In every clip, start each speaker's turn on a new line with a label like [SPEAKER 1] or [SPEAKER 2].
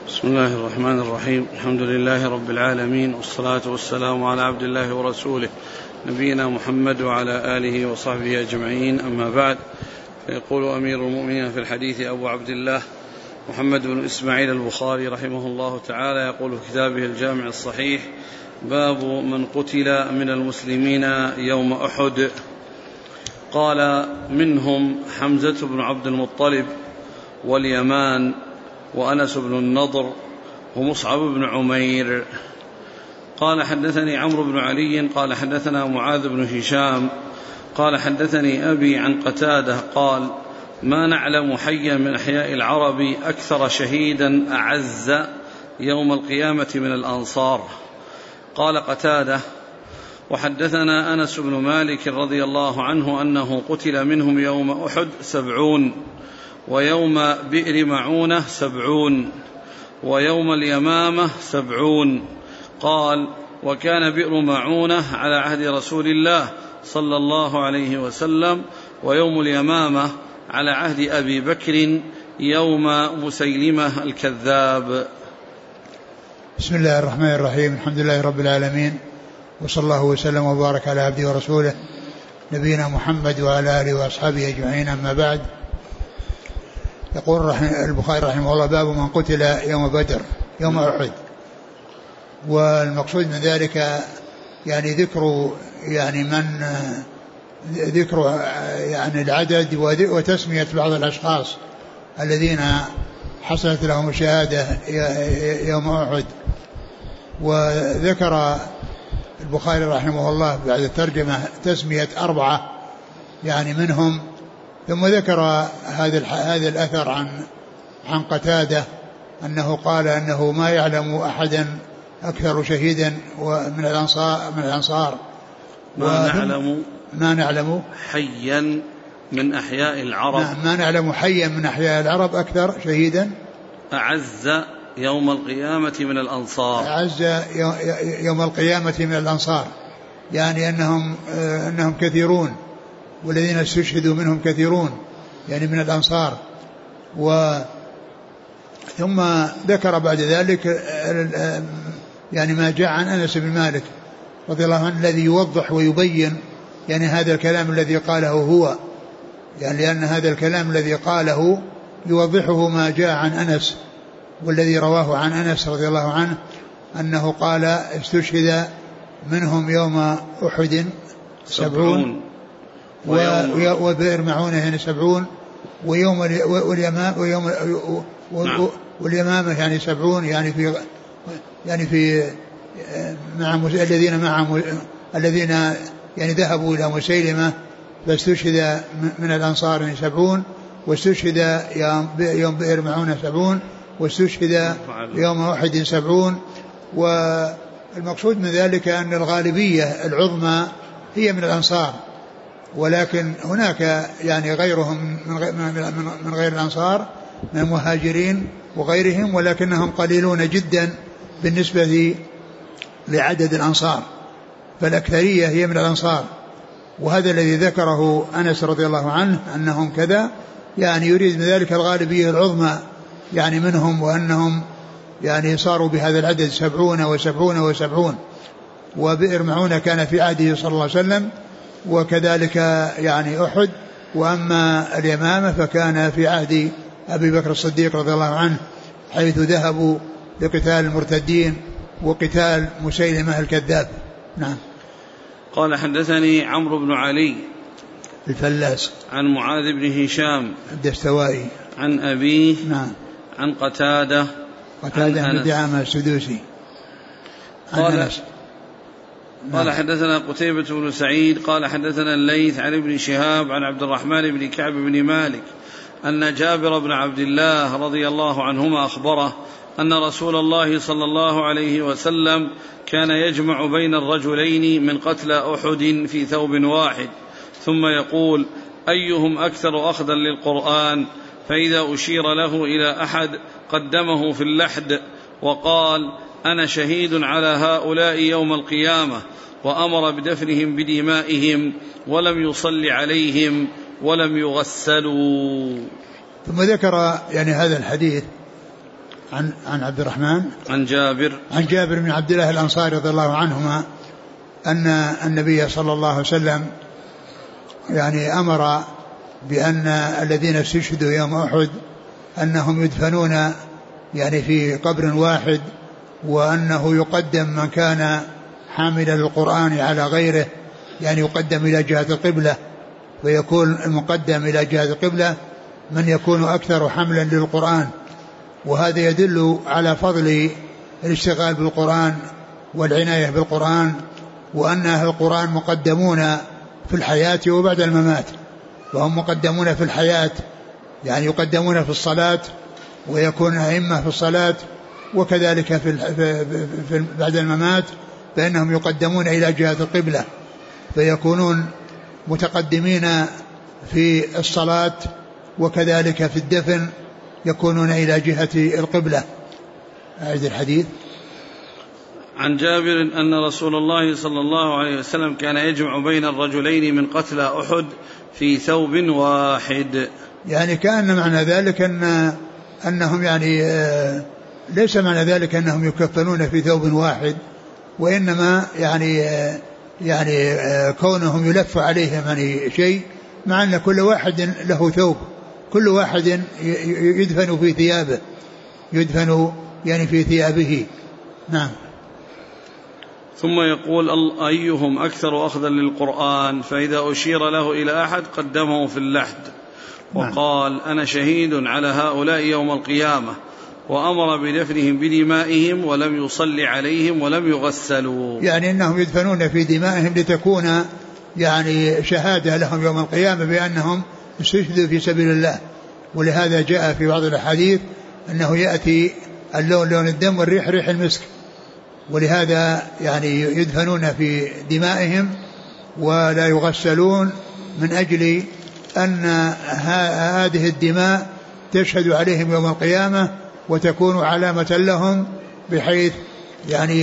[SPEAKER 1] بسم الله الرحمن الرحيم. الحمد لله رب العالمين، والصلاة والسلام على عبد الله ورسوله نبينا محمد وعلى آله وصحبه أجمعين، أما بعد. فيقول أمير المؤمنين في الحديث أبو عبد الله محمد بن إسماعيل البخاري رحمه الله تعالى، يقول في كتابه الجامع الصحيح: باب من قتل من المسلمين يوم أحد. قال: منهم حمزة بن عبد المطلب واليمان وأنس بن النضر ومصعب بن عمير. قال: حدثني عمرو بن علي قال: حدثنا معاذ بن هشام قال: حدثني أبي عن قتادة قال: ما نعلم حيا من أحياء العرب أكثر شهيدا أعز يوم القيامة من الأنصار. قال قتادة: وحدثنا أنس بن مالك رضي الله عنه أنه قتل منهم يوم أحد 70، ويوم بئر معونة 70، ويوم اليمامة 70. قال: وكان بئر معونة على عهد رسول الله صلى الله عليه وسلم، ويوم اليمامة على عهد أبي بكر يوم مسيلمة الكذاب.
[SPEAKER 2] بسم الله الرحمن الرحيم. الحمد لله رب العالمين، وصلى الله وسلم وبارك على عبده ورسوله نبينا محمد وعلى آله وأصحابه أجمعين، أما بعد. يقول البخاري رحمه الله: باب من قتل يوم بدر يوم أحد. والمقصود من ذلك يعني ذكر العدد وتسمية بعض الأشخاص الذين حصلت لهم الشهادة يوم أحد. وذكر البخاري رحمه الله بعد الترجمة تسمية 4 يعني منهم، ثم ذكر هذا الأثر عن قتادة أنه قال أنه ما يعلم أحدا أكثر شهيدا من الأنصار ما نعلم
[SPEAKER 1] حيا من أحياء العرب
[SPEAKER 2] ما نعلم حيا من أحياء العرب أكثر شهيدا
[SPEAKER 1] أعز يوم القيامة من الأنصار.
[SPEAKER 2] أعز يوم القيامة من الأنصار، يعني أنهم كثيرون، والذين استشهدوا منهم كثيرون يعني من الأنصار. ثم ذكر بعد ذلك يعني ما جاء عن أنس بن مالك رضي الله عنه الذي يوضح ويبين يعني هذا الكلام الذي قاله هو، يعني لأن هذا الكلام الذي قاله يوضحه ما جاء عن أنس، والذي رواه عن أنس رضي الله عنه أنه قال: استشهد منهم يوم أحد 70 وبئر معونة يعني 70، واليمامة يعني 70 يعني في مع الذين يعني ذهبوا إلى مسيلمة فاستشهد من الأنصار يعني 70، واستشهد يوم بئر معونة 70، واستشهد يوم أحد 70. والمقصود من ذلك أن الغالبية العظمى هي من الأنصار، ولكن هناك يعني غيرهم من غير الأنصار من المهاجرين وغيرهم، ولكنهم قليلون جدا بالنسبة لعدد الأنصار، فالأكثرية هي من الأنصار. وهذا الذي ذكره أنس رضي الله عنه أنهم كذا، يعني يريد من ذلك الغالبية العظمى يعني منهم، وأنهم يعني صاروا بهذا العدد 70 و70 و70. وبئر معونة كان في عهده صلى الله عليه وسلم، وكذلك يعني أحد. وأما اليمامة فكان في عهد أبي بكر الصديق رضي الله عنه، حيث ذهبوا لقتال المرتدين وقتال مسيلمة الكذاب. نعم.
[SPEAKER 1] قال: حدثني عمرو بن علي
[SPEAKER 2] الفلاس
[SPEAKER 1] عن معاذ بن هشام
[SPEAKER 2] الدستوائي
[SPEAKER 1] عن أبيه
[SPEAKER 2] نعم
[SPEAKER 1] عن قتادة
[SPEAKER 2] بن دعامة السدوسي
[SPEAKER 1] قال: حدثنا قتيبة بن سعيد قال: حدثنا الليث عن ابن شهاب عن عبد الرحمن بن كعب بن مالك أن جابر بن عبد الله رضي الله عنهما أخبره أن رسول الله صلى الله عليه وسلم كان يجمع بين الرجلين من قتلى أحد في ثوب واحد، ثم يقول: أيهم أكثر أخذا للقرآن؟ فإذا أشير له إلى أحد قدمه في اللحد وقال: أنا شهيد على هؤلاء يوم القيامة، وأمر بدفنهم بدمائهم ولم يصل عليهم ولم يغسلوا.
[SPEAKER 2] ثم ذكر يعني هذا الحديث عن عبد الرحمن
[SPEAKER 1] عن جابر
[SPEAKER 2] بن عبد الله الأنصاري رضي الله عنهما أن النبي صلى الله عليه وسلم يعني أمر بأن الذين استشهدوا يوم أحد أنهم يدفنون يعني في قبر واحد، وأنه يقدم من كان حاملا للقرآن على غيره، يعني يقدم إلى جهة القبلة، ويكون المقدم إلى جهة القبلة من يكون أكثر حملا للقرآن. وهذا يدل على فضل الاشتغال بالقرآن والعناية بالقرآن، وأن أهل القرآن مقدمون في الحياة وبعد الممات. وهم مقدمون في الحياة يعني يقدمون في الصلاة ويكون أئمة في الصلاة، وكذلك في بعد الممات فإنهم يقدمون إلى جهة القبلة، فيكونون متقدمين في الصلاة، وكذلك في الدفن يكونون إلى جهة القبلة. أعيد الحديث.
[SPEAKER 1] عن جابر أن رسول الله صلى الله عليه وسلم كان يجمع بين الرجلين من قتلى أحد في ثوب واحد. يعني
[SPEAKER 2] كأن معنى ذلك أنهم يعني ليس معنى ذلك أنهم يكفنون في ثوب واحد، وإنما يعني كونهم يلف عليهم يعني شيء، مع أن كل واحد له ثوب، كل واحد يدفن في ثيابه، يدفن يعني في ثيابه. نعم.
[SPEAKER 1] ثم يقول أيهم أكثر أخذا للقرآن، فإذا أشير له إلى أحد قدمه في اللحد وقال أنا شهيد على هؤلاء يوم القيامة، وأمر بدفنهم بدمائهم ولم يصلي عليهم ولم يغسلوا.
[SPEAKER 2] يعني أنهم يدفنون في دمائهم لتكون يعني شهادة لهم يوم القيامة بأنهم استشهدوا في سبيل الله. ولهذا جاء في بعض الأحاديث أنه يأتي اللون لون الدم والريح ريح المسك، ولهذا يعني يدفنون في دمائهم ولا يغسلون، من أجل أن هذه الدماء تشهد عليهم يوم القيامة وتكون علامة لهم، بحيث يعني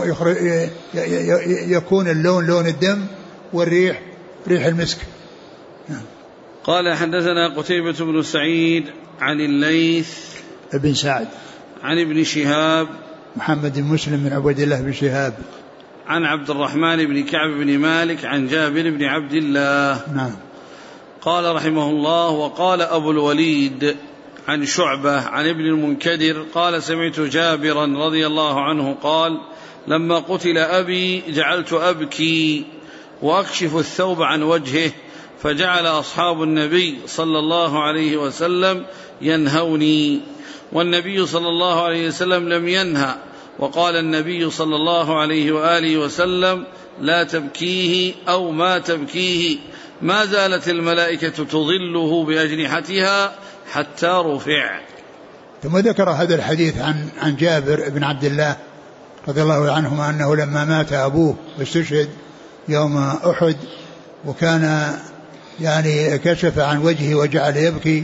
[SPEAKER 2] يكون اللون لون الدم والريح ريح المسك.
[SPEAKER 1] قال حدثنا قتيبة بن سعيد عن الليث
[SPEAKER 2] بن سعد
[SPEAKER 1] عن ابن شهاب
[SPEAKER 2] محمد بن مسلم بن عبد الله بن شهاب
[SPEAKER 1] عن عبد الرحمن بن كعب بن مالك عن جابر بن عبد الله.
[SPEAKER 2] نعم.
[SPEAKER 1] قال رحمه الله: وقال أبو الوليد عن شعبة عن ابن المنكدر قال: سمعت جابرا رضي الله عنه قال: لما قتل أبي جعلت أبكي وأكشف الثوب عن وجهه، فجعل أصحاب النبي صلى الله عليه وسلم ينهوني، والنبي صلى الله عليه وسلم لم ينهى، وقال النبي صلى الله عليه وآله وسلم: لا تبكيه أو ما تبكيه، ما زالت الملائكة تظله بأجنحتها حتى رفع.
[SPEAKER 2] ثم ذكر هذا الحديث عن جابر بن عبد الله رضي الله عنهما أنه لما مات أبوه واستشهد يوم أحد، وكان يعني كشف عن وجهه وجعل يبكي،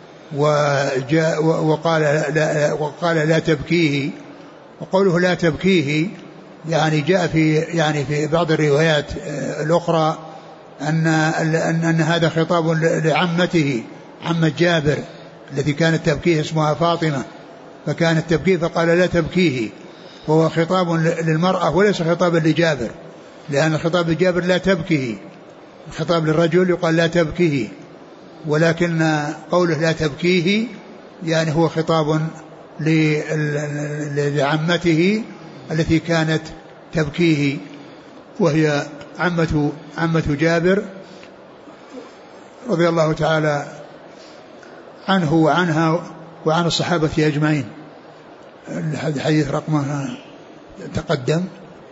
[SPEAKER 2] وقال لا تبكيه. وقوله لا تبكيه يعني جاء في بعض الروايات الأخرى أن هذا خطاب لعمته، عمة جابر التي كانت تبكيه اسمها فاطمة، فكانت تبكيه فقال لا تبكيه، وهو خطاب للمرأة وليس خطابا لجابر، لأن الخطاب لجابر لا تبكيه، الخطاب للرجل يقال لا تبكيه، ولكن قوله لا تبكيه يعني هو خطاب لعمته التي كانت تبكيه، وهي عمة جابر رضي الله تعالى عنه وعنها وعن الصحابة أجمعين. الحديث رقمه تقدم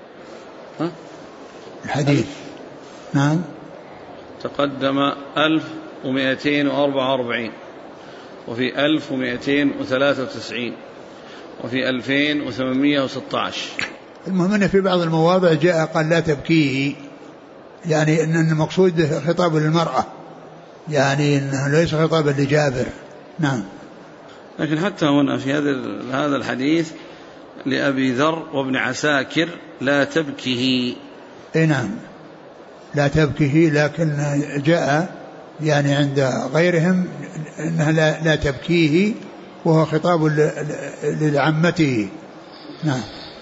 [SPEAKER 2] الحديث. نعم
[SPEAKER 1] تقدم 1244 وفي 1293 وفي 2816.
[SPEAKER 2] المهم أن في بعض المواضع جاء قال لا تبكيه، يعني أن المقصود خطاب للمرأة، يعني أنه ليس خطابا لجابر. نعم.
[SPEAKER 1] لكن حتى هنا في هذا الحديث لأبي ذر وابن عساكر لا تبكيه.
[SPEAKER 2] اي نعم لا تبكيه، لكن جاء يعني عند غيرهم انها لا تبكيه، وهو خطاب لعمته. نعم.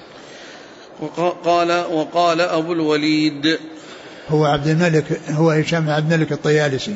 [SPEAKER 1] وقال أبو الوليد
[SPEAKER 2] هو عبد الملك، هو هشام عبد الملك الطيالسي،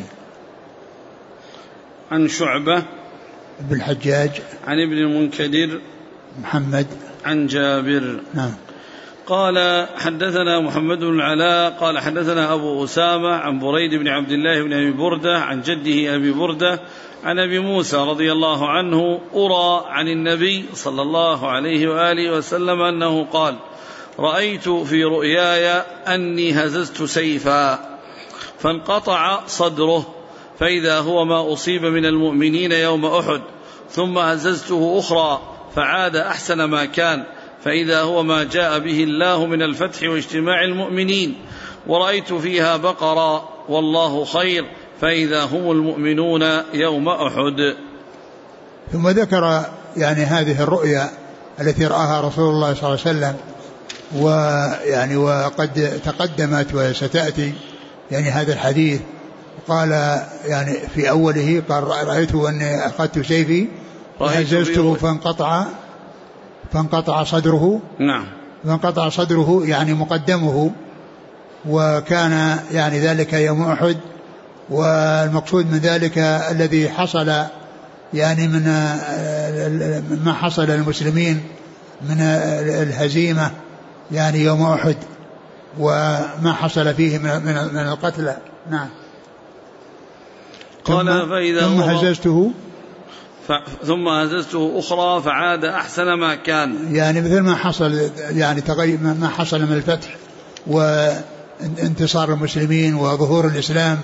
[SPEAKER 1] عن شعبة
[SPEAKER 2] بن الحجاج،
[SPEAKER 1] عن ابن المنكدر
[SPEAKER 2] محمد،
[SPEAKER 1] عن جابر.
[SPEAKER 2] نعم.
[SPEAKER 1] قال حدثنا محمد بن العلاء قال حدثنا أبو أسامة عن بريد بن عبد الله بن أبي بردة عن جده أبي بردة عن أبي موسى رضي الله عنه أرى عن النبي صلى الله عليه وآله وسلم أنه قال: رأيت في رؤياي أني هززت سيفا فانقطع صدره فإذا هو ما أصيب من المؤمنين يوم أحد، ثم هززته أخرى فعاد أحسن ما كان فإذا هو ما جاء به الله من الفتح واجتماع المؤمنين، ورأيت فيها بقرا والله خير فإذا هم المؤمنون يوم أحد.
[SPEAKER 2] ثم ذكر يعني هذه الرؤيا التي رآها رسول الله صلى الله عليه وسلم، ويعني وقد تقدمت وستأتي يعني هذا الحديث. قال يعني في أوله قال: رأيت أني أخذت سيفي فهززته فانقطع صدره.
[SPEAKER 1] نعم.
[SPEAKER 2] فانقطع صدره يعني مقدمه، وكان يعني ذلك يوم أحد. والمقصود من ذلك الذي حصل يعني من ما حصل للمسلمين من الهزيمة يعني يوم أحد، وما حصل فيه من القتلى. نعم.
[SPEAKER 1] قال: فإذا
[SPEAKER 2] ثم هززته
[SPEAKER 1] أخرى فعاد أحسن ما كان، يعني
[SPEAKER 2] مثل ما حصل يعني تغير ما حصل من الفتح وانتصار المسلمين وظهور الإسلام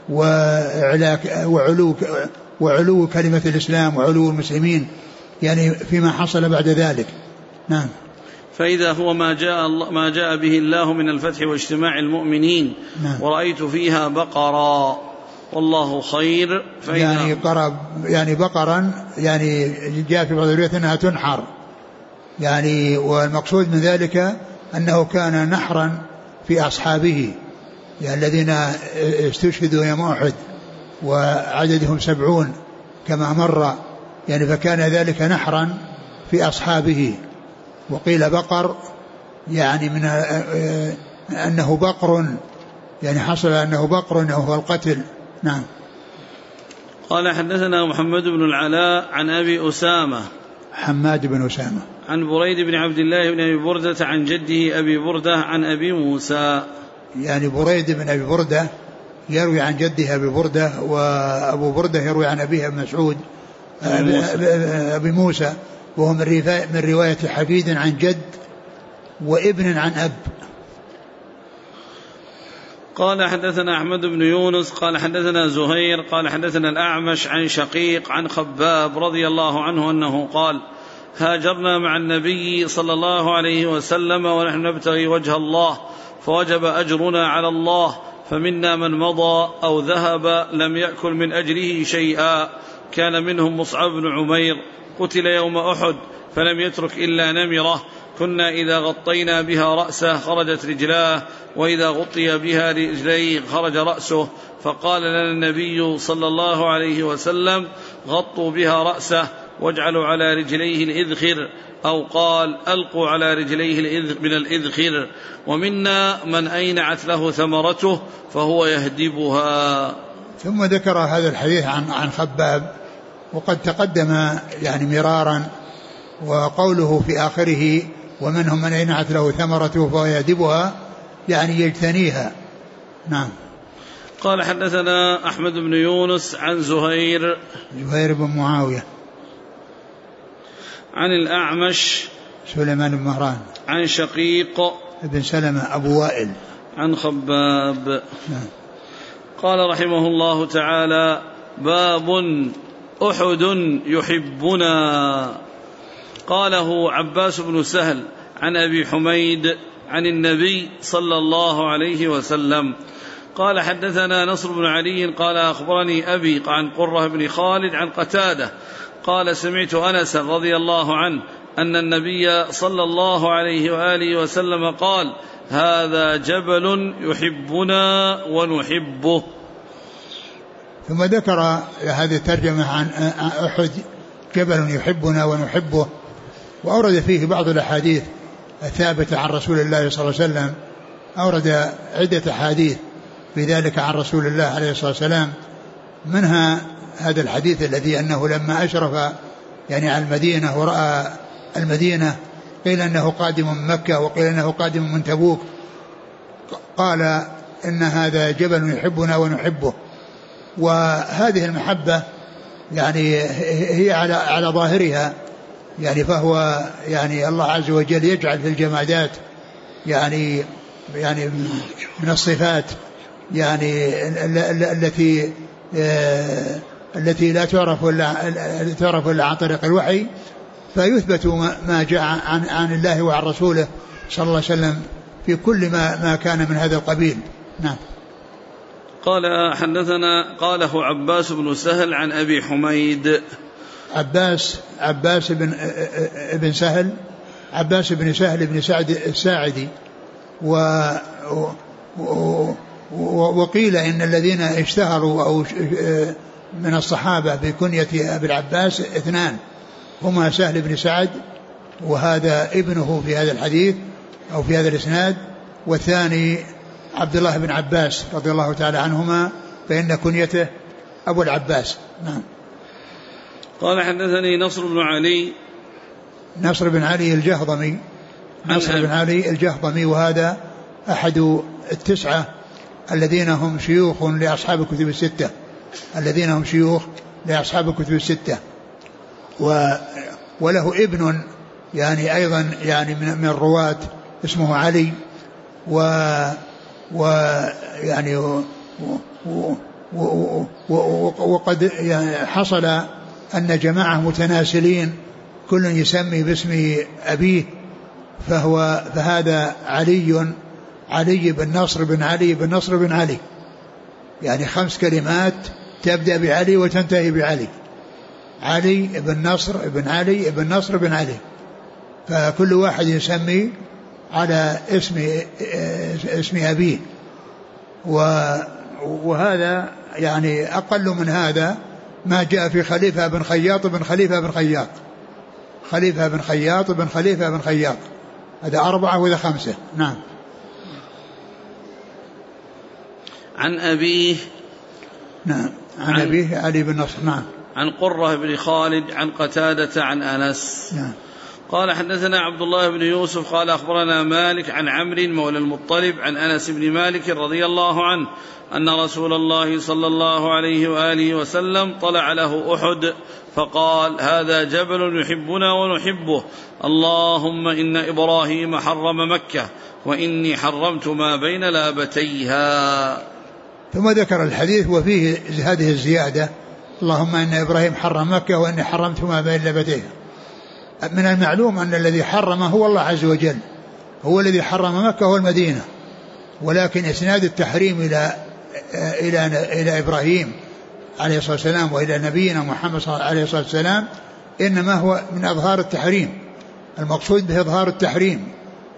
[SPEAKER 2] وعلو كلمة الإسلام وعلو المسلمين، يعني فيما حصل بعد ذلك. نعم.
[SPEAKER 1] فإذا هو ما جاء به الله من الفتح واجتماع المؤمنين.
[SPEAKER 2] نعم.
[SPEAKER 1] ورأيت فيها بقرا والله خير
[SPEAKER 2] يعني بقرا يعني جاء في بعض الروايات أنها تنحر يعني، والمقصود من ذلك أنه كان نحرا في أصحابه يعني الذين استشهدوا يوم أحد وعددهم 70 كما مر يعني، فكان ذلك نحرا في أصحابه. وقيل بقر يعني من أنه بقر يعني حصل أنه بقر وهو القتل. نعم.
[SPEAKER 1] قال حدثنا محمد بن العلاء عن أبي أسامة
[SPEAKER 2] حماد بن أسامة
[SPEAKER 1] عن بريد بن عبد الله بن أبي بردة عن جده أبي بردة عن أبي موسى.
[SPEAKER 2] يعني بريد بن أبي بردة يروي عن جده أبي بردة، وأبو بردة يروي عن أبيه ابن مسعود أبي موسى، وهو من رواية حفيد عن جد وابن عن أب.
[SPEAKER 1] قال حدثنا أحمد بن يونس قال حدثنا زهير قال حدثنا الأعمش عن شقيق عن خباب رضي الله عنه أنه قال: هاجرنا مع النبي صلى الله عليه وسلم ونحن نبتغي وجه الله، فوجب أجرنا على الله، فمنا من مضى أو ذهب لم يأكل من أجره شيئا، كان منهم مصعب بن عمير قتل يوم أحد فلم يترك إلا نمرة، كنا إذا غطينا بها رأسه خرجت رجلاه، وإذا غطي بها رجليه خرج رأسه، فقال لنا النبي صلى الله عليه وسلم: غطوا بها رأسه واجعلوا على رجليه الإذخر، أو قال: ألقوا على رجليه من الإذخر، ومنا من أينعت له ثمرته فهو يهدبها.
[SPEAKER 2] ثم ذكر هذا الحديث عن خباب، وقد تقدم يعني مرارا، وقوله في آخره: ومنهم من أينعت له ثمرته فهو يهدبها، يعني يجتنيها. نعم.
[SPEAKER 1] قال حدثنا أحمد بن يونس عن زهير
[SPEAKER 2] بن معاوية
[SPEAKER 1] عن الأعمش
[SPEAKER 2] سليمان بن مهران
[SPEAKER 1] عن شقيق
[SPEAKER 2] ابن سلمة أبو وائل
[SPEAKER 1] عن خباب.
[SPEAKER 2] نعم.
[SPEAKER 1] قال رحمه الله تعالى: باب أحد يحبنا. قاله عباس بن سهل عن أبي حميد عن النبي صلى الله عليه وسلم. قال حدثنا نصر بن علي قال أخبرني أبي عن قرة بن خالد عن قتادة قال: سمعت أنس رضي الله عنه أن النبي صلى الله عليه وآله وسلم قال: هذا جبل يحبنا ونحبه.
[SPEAKER 2] ثم ذكر هذه الترجمة عن أحد جبل يحبنا ونحبه. وأورد فيه بعض الأحاديث الثابتة عن رسول الله صلى الله عليه وسلم، أورد عدة أحاديث في ذلك عن رسول الله عليه الصلاة والسلام، منها هذا الحديث الذي أنه لما أشرف يعني على المدينة ورأى المدينة قيل أنه قادم من مكة وقيل أنه قادم من تبوك، قال إن هذا جبل يحبنا ونحبه. وهذه المحبة يعني هي على ظاهرها يعني، فهو يعني الله عز وجل يجعل في الجمادات يعني من الصفات يعني التي لا تعرف إلا عن طريق الوحي، فيثبت ما جاء عن الله وعن رسوله صلى الله عليه وسلم في كل ما كان من هذا القبيل. نعم.
[SPEAKER 1] قال حدثنا قاله عباس بن سهل عن أبي حميد. عباس بن سهل بن سعد الساعدي. وقيل إن الذين اشتهروا أو من الصحابة بكنية أبي العباس اثنان، هما سهل بن سعد وهذا ابنه في هذا الحديث أو في هذا الإسناد، والثاني عبد الله بن عباس رضي الله تعالى عنهما فإن كنيته أبو العباس. نعم. قال حدثني نصر بن علي الجهضمي، وهذا أحد التسعة الذين هم شيوخ لأصحاب الكتب الستة، وله ابن يعني أيضا يعني من الرواة اسمه علي، ويعني وقد يعني حصل أن جماعة متناسلين كل يسمي باسم أبيه، فهذا علي بن نصر بن علي يعني 5 كلمات تبدأ بعلي وتنتهي بعلي، علي بن نصر بن علي، فكل واحد يسمي على اسم أبيه. وهذا يعني أقل من هذا ما جاء في خليفة بن خياط بن خليفة بن خياط، هذا 4 وهذا 5. نعم. عن أبيه.
[SPEAKER 2] نعم. عن أبيه علي بن نصر. نعم.
[SPEAKER 1] عن قرة بن خالد عن قتادة عن أنس.
[SPEAKER 2] نعم.
[SPEAKER 1] قال حدثنا عبد الله بن يوسف قال أخبرنا مالك عن عمرو مولى المطلب عن أنس بن مالك رضي الله عنه أن رسول الله صلى الله عليه وآله وسلم طلع له أحد فقال هذا جبل يحبنا ونحبه، اللهم إن إبراهيم حرم مكة وإني حرمت ما بين لابتيها.
[SPEAKER 2] ثم ذكر الحديث وفيه هذه الزيادة، اللهم إن إبراهيم حرم مكة وإني حرمت ما بين لابتيها. من المعلوم أن الذي حرم هو الله عز وجل، هو الذي حرم مكة والمدينة، ولكن إسناد التحريم إلى إبراهيم عليه الصلاة والسلام وإلى نبينا محمد عليه الصلاة والسلام إنما هو من أظهار التحريم، المقصود به إظهار التحريم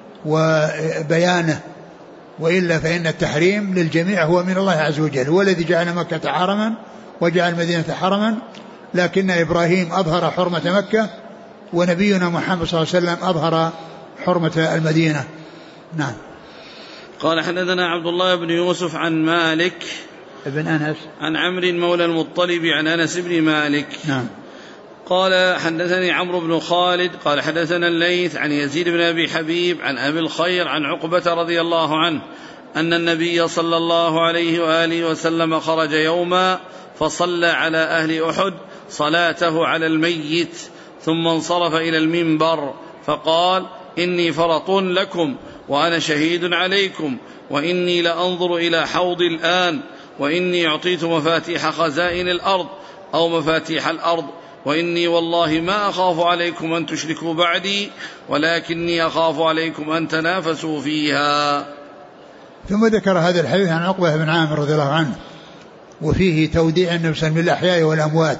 [SPEAKER 2] وبيانه، وإلا فإن التحريم للجميع هو من الله عز وجل، هو الذي جعل مكة حرما وجعل المدينة حرما، لكن إبراهيم أظهر حرمة مكة ونبينا محمد صلى الله عليه وسلم أظهر حرمة المدينة. نعم.
[SPEAKER 1] قال حدثنا عبد الله بن يوسف عن مالك
[SPEAKER 2] ابن أنس
[SPEAKER 1] عن عمرو مولى المطلب عن أنس بن مالك.
[SPEAKER 2] نعم.
[SPEAKER 1] قال حدثني عمرو بن خالد قال حدثنا الليث عن يزيد بن أبي حبيب عن أبي الخير عن عقبة رضي الله عنه أن النبي صلى الله عليه وآله وسلم خرج يوما فصلى على أهل أحد صلاته على الميت ثم انصرف إلى المنبر فقال إني فرط لكم وأنا شهيد عليكم، وإني لأنظر إلى حوض الآن، وإني أعطيت مفاتيح خزائن الأرض أو مفاتيح الأرض، وإني والله ما أخاف عليكم أن تشركوا بعدي ولكني أخاف عليكم أن تنافسوا فيها.
[SPEAKER 2] ثم ذكر هذا الحديث عن عقبة بن عامر رضي الله عنه وفيه توديع النبي صلى الله عليه وسلم بالأحياء والأموات،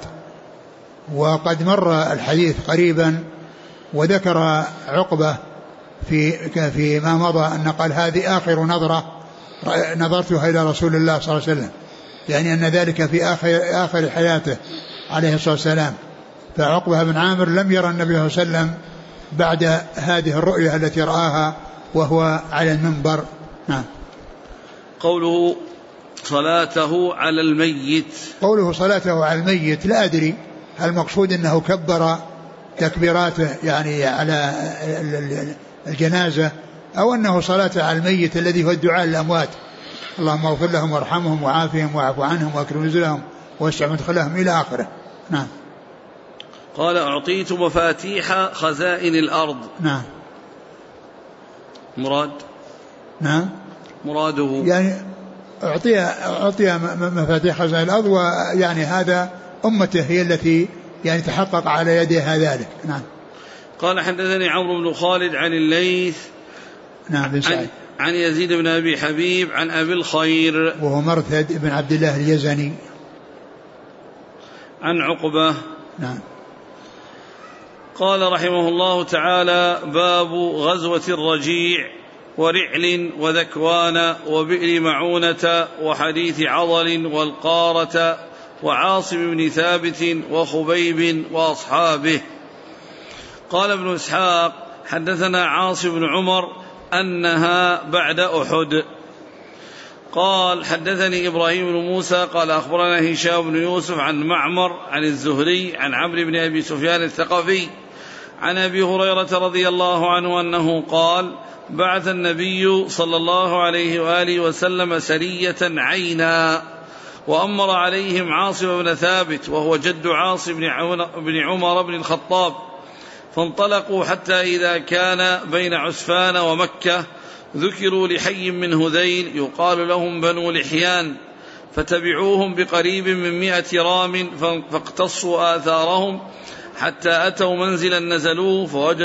[SPEAKER 2] وقد مر الحديث قريبا، وذكر عقبة في ما مضى أن قال هذه آخر نظرة نظرتها إلى رسول الله صلى الله عليه وسلم، يعني أن ذلك في آخر حياته عليه الصلاة والسلام، فعقبة بن عامر لم يرى النبي صلى الله عليه وسلم بعد هذه الرؤيا التي رآها وهو على المنبر. نعم.
[SPEAKER 1] قوله صلاته على الميت،
[SPEAKER 2] قوله صلاته على الميت لا أدري هل المقصود أنه كبر تكبيراته يعني على الجنازة أو أنه صلاة على الميت الذي هو الدعاء للأموات، اللهم اغفر لهم وارحمهم وعافهم واعف عنهم واكرم نزلهم واسع مدخلهم إلى آخره. نعم.
[SPEAKER 1] قال أعطيت مفاتيح خزائن الأرض.
[SPEAKER 2] نعم.
[SPEAKER 1] مراد.
[SPEAKER 2] نعم.
[SPEAKER 1] مراده
[SPEAKER 2] يعني أعطي مفاتيح خزائن الأرض، ويعني هذا أمته هي التي يعني تحقق على يدها ذلك. نعم.
[SPEAKER 1] قال حدثني عمرو بن خالد عن الليث
[SPEAKER 2] نعم بن سعيد
[SPEAKER 1] عن يزيد بن أبي حبيب عن أبي الخير
[SPEAKER 2] وهو مرثد بن عبد الله اليزني
[SPEAKER 1] عن عقبة.
[SPEAKER 2] نعم.
[SPEAKER 1] قال رحمه الله تعالى: باب غزوة الرجيع ورعل وذكوان وبئر معونة وحديث عضل والقارة وعاصم بن ثابت وخبيب وأصحابه. قال ابن إسحاق: حدثنا عاصم بن عمر أنها بعد أحد. قال حدثني إبراهيم بن موسى قال أخبرنا هشام بن يوسف عن معمر عن الزهري عن عمرو بن أبي سفيان الثقفي عن أبي هريرة رضي الله عنه أنه قال: بعث النبي صلى الله عليه وآله وسلم سرية عينا وأمر عليهم عاصم بن ثابت وهو جد عاصم بن عمر بن الخطاب، فانطلقوا حتى إذا كان بين عسفان ومكة ذكروا لحي من هذيل يقال لهم بنو لحيان، فتبعوهم بقريب من 100 رام فاقتصوا آثارهم حتى أتوا منزلا نزلوه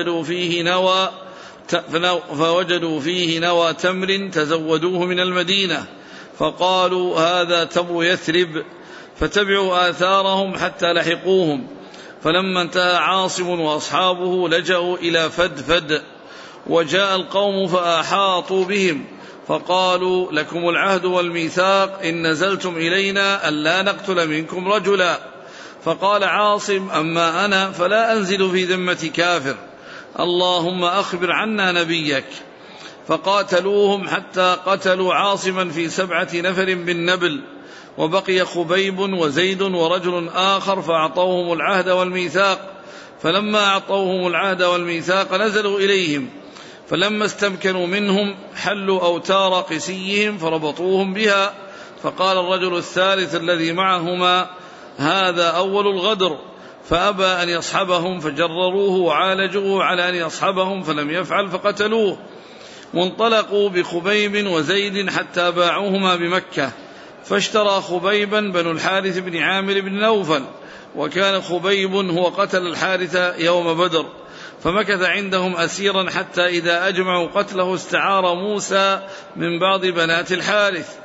[SPEAKER 1] فوجدوا فيه نوى تمر تزودوه من المدينة، فقالوا: هذا تمر يثرب، فتبعوا آثارهم حتى لحقوهم، فلما انتهى عاصم وأصحابه لجأوا إلى فدفد، وجاء القوم فأحاطوا بهم فقالوا: لكم العهد والميثاق إن نزلتم إلينا ألا نقتل منكم رجلا. فقال عاصم: أما أنا فلا أنزل في ذمة كافر، اللهم أخبر عنا نبيك. فقاتلوهم حتى قتلوا عاصما في 7 نفر بالنبل، وبقي خبيب وزيد ورجل آخر فأعطوهم العهد والميثاق، فلما أعطوهم العهد والميثاق نزلوا إليهم، فلما استمكنوا منهم حلوا أوتار قسيهم فربطوهم بها، فقال الرجل الثالث الذي معهما: هذا أول الغدر، فأبى أن يصحبهم فجرروه وعالجوه على أن يصحبهم فلم يفعل فقتلوه، وانطلقوا بخبيب وزيد حتى باعوهما بمكة، فاشترى خبيبا بنو الحارث بن عامر بن نوفل، وكان خبيب هو قتل الحارث يوم بدر، فمكث عندهم أسيرا حتى إذا أجمعوا قتله استعار موسى من بعض بنات الحارث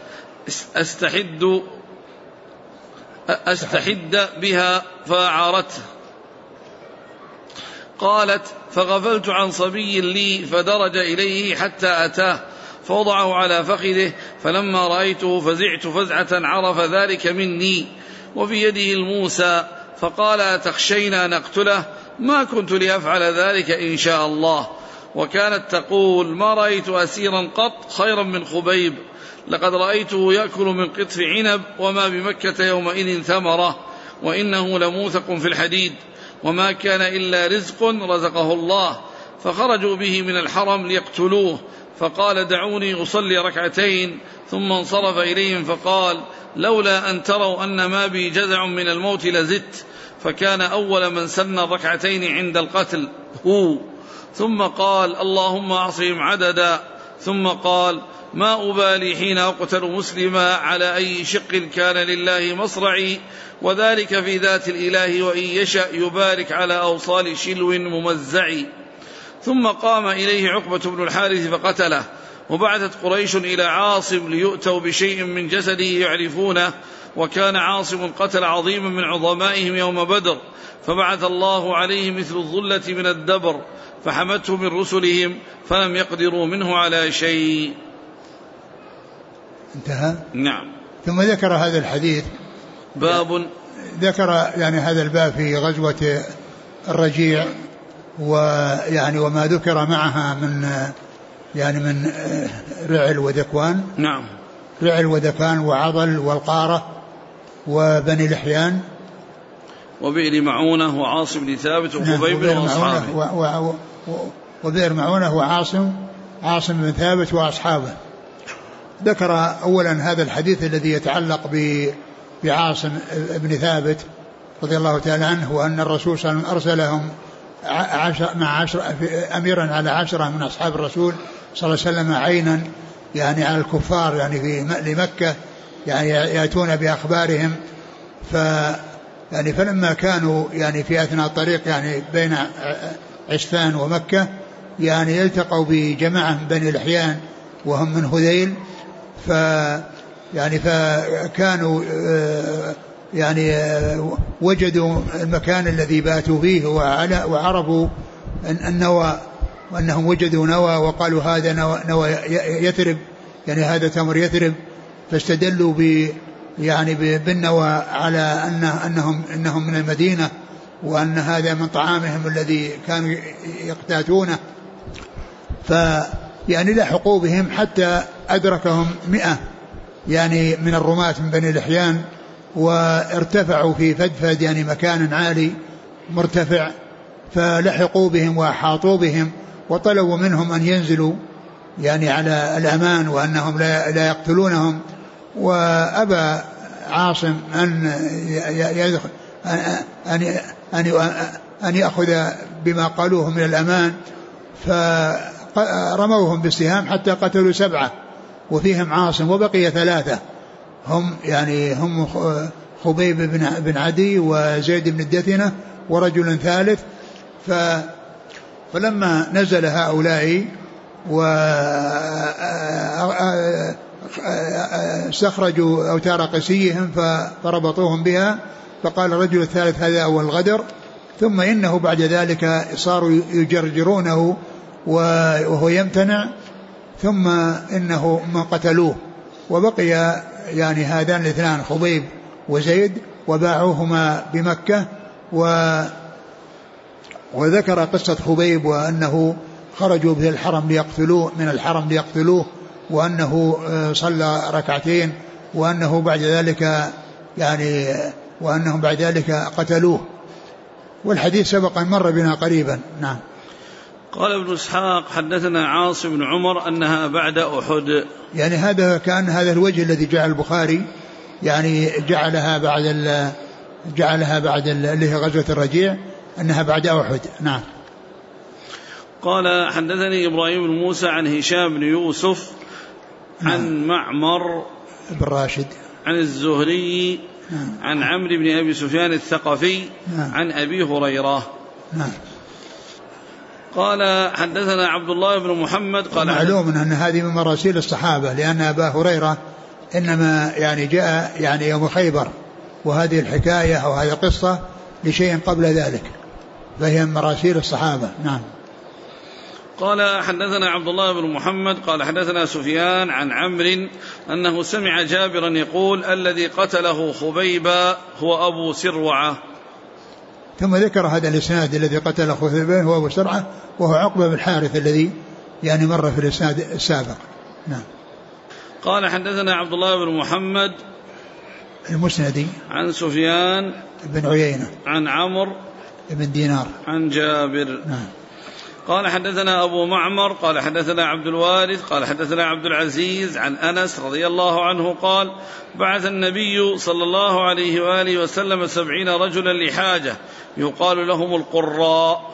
[SPEAKER 1] أستحد بها فأعارته. قالت: فغفلت عن صبي لي فدرج إليه حتى أتاه فوضعه على فخذه، فلما رأيته فزعت فزعة عرف ذلك مني، وفي يده الموسى، فقال: أتخشينا نقتله؟ ما كنت لأفعل ذلك إن شاء الله. وكانت تقول: ما رأيت أسيرا قط خيرا من خبيب، لقد رأيته يأكل من قطف عنب، وما بمكة يومئذ ثمرة، وإنه لموثق في الحديد، وما كان إلا رزق رزقه الله. فخرجوا به من الحرم ليقتلوه، فقال: دعوني أصلي ركعتين، ثم انصرف إليهم فقال: لولا أن تروا أن ما بي جزع من الموت لزدت. فكان أول من سن الركعتين عند القتل هو، ثم قال: اللهم أعصهم عددا، ثم قال: ما أبالي حين أقتل مسلما على أي شق كان لله مصرعي، وذلك في ذات الإله، وإن يشأ يبارك على أوصال شلو ممزعي. ثم قام إليه عقبة بن الحارث فقتله، وبعثت قريش إلى عاصم ليؤتوا بشيء من جسده يعرفونه، وكان عاصم قتل عظيما من عظمائهم يوم بدر، فبعث الله عليه مثل الظلة من الدبر فحمته من رسلهم فلم يقدروا منه على شيء.
[SPEAKER 2] انتهى.
[SPEAKER 1] نعم.
[SPEAKER 2] ثم ذكر هذا الحديث.
[SPEAKER 1] باب
[SPEAKER 2] ذكر يعني هذا الباب في غزوة الرجيع، ويعني وما ذكر معها من يعني من رعل وذكوان.
[SPEAKER 1] نعم.
[SPEAKER 2] رعل وذكوان وعضل والقارة وبني لحيان
[SPEAKER 1] وبئر معونة وعاصم بن ثابت وخبيب وأصحابه.
[SPEAKER 2] وبئر معونة وعاصم بن ثابت وأصحابه. ذكر أولا هذا الحديث الذي يتعلق بعاصم بن ثابت رضي الله تعالى عنه، وأن الرسول صلى الله عليه وسلم أرسلهم أميرا على 10 من أصحاب الرسول صلى الله عليه وسلم عينا يعني على الكفار يعني في لمكة، يعني يأتون بأخبارهم. فلما كانوا يعني في أثناء الطريق يعني بين عسفان ومكة يعني يلتقوا بجماعة من بني لحيان وهم من هذيل، فكانوا يعني وجدوا المكان الذي باتوا فيه وعرفوا النوى، وأنهم وجدوا نوى وقالوا هذا نوى يثرب، يعني هذا تمر يثرب، فاستدلوا بالنوى على أنهم من المدينة، وأن هذا من طعامهم الذي كانوا يقتاتونه. فيعني لحقوا بهم حتى أدركهم 100 يعني من الرماة من بني لحيان، وارتفعوا في فدفد يعني مكان عالي مرتفع، فلحقوا بهم وأحاطوا بهم وطلبوا منهم أن ينزلوا يعني على الأمان وأنهم لا يقتلونهم. وأبى عاصم أن يأخذ بما قالوه من الأمان، فرموهم بالسهام حتى قتلوا 7 وفيهم عاصم، وبقي 3 هم خبيب بن عدي وزيد بن الدثنة ورجل ثالث. فلما نزل هؤلاء واستخرجوا أوتار قسيهم فربطوهم بها، فقال الرجل الثالث هذا أول الغدر، ثم إنه بعد ذلك صاروا يجرجرونه وهو يمتنع، ثم إنه من قتلوه، وبقي يعني هذان الاثنان خبيب وزيد وباعوهما بمكة. وذكر قصة خبيب وأنه خرجوا به من الحرم ليقتلوه، وأنه صلى 2 وأنه بعد ذلك قتلوه، والحديث سبق أن مر بنا قريبا. نعم.
[SPEAKER 1] قال ابن إسحاق حدثنا عاصم بن عمر أنها بعد أحد،
[SPEAKER 2] يعني هذا الوجه الذي جعل البخاري يعني جعلها بعد اللي هي غزوة الرجيع أنها بعد أحد. نعم.
[SPEAKER 1] قال حدثني إبراهيم بن موسى عن هشام بن يوسف عن معمر
[SPEAKER 2] بن راشد
[SPEAKER 1] عن الزهري عن عمرو بن أبي سفيان الثقفي عن أبي هريرة. قال حدثنا عبد الله بن محمد قال
[SPEAKER 2] معلوم أن هذه من مراسيل الصحابة، لأن أبا هريرة إنما يعني جاء يعني يوم خيبر، وهذه الحكاية أو هذه القصة لشيء قبل ذلك، فهي من مراسيل الصحابة. نعم.
[SPEAKER 1] قال حدثنا عبد الله بن محمد قال حدثنا سفيان عن عمرو أنه سمع جابرا يقول الذي قتله خبيبا هو أبو سروعة.
[SPEAKER 2] ثم ذكر هذا الإسناد الذي قتله خبيبا هو أبو سروعة، وهو عقبة بن الحارث الذي يعني مر في الإسناد السابق. نعم.
[SPEAKER 1] قال حدثنا عبد الله بن محمد
[SPEAKER 2] المسندي
[SPEAKER 1] عن سفيان
[SPEAKER 2] بن عيينة عن
[SPEAKER 1] عمرو
[SPEAKER 2] بن دينار
[SPEAKER 1] عن جابر.
[SPEAKER 2] نعم.
[SPEAKER 1] قال حدثنا أبو معمر قال حدثنا عبد الوارث قال حدثنا عبد العزيز عن أنس رضي الله عنه قال بعث النبي صلى الله عليه وآله وسلم 70 رجلا لحاجة يقال لهم القراء،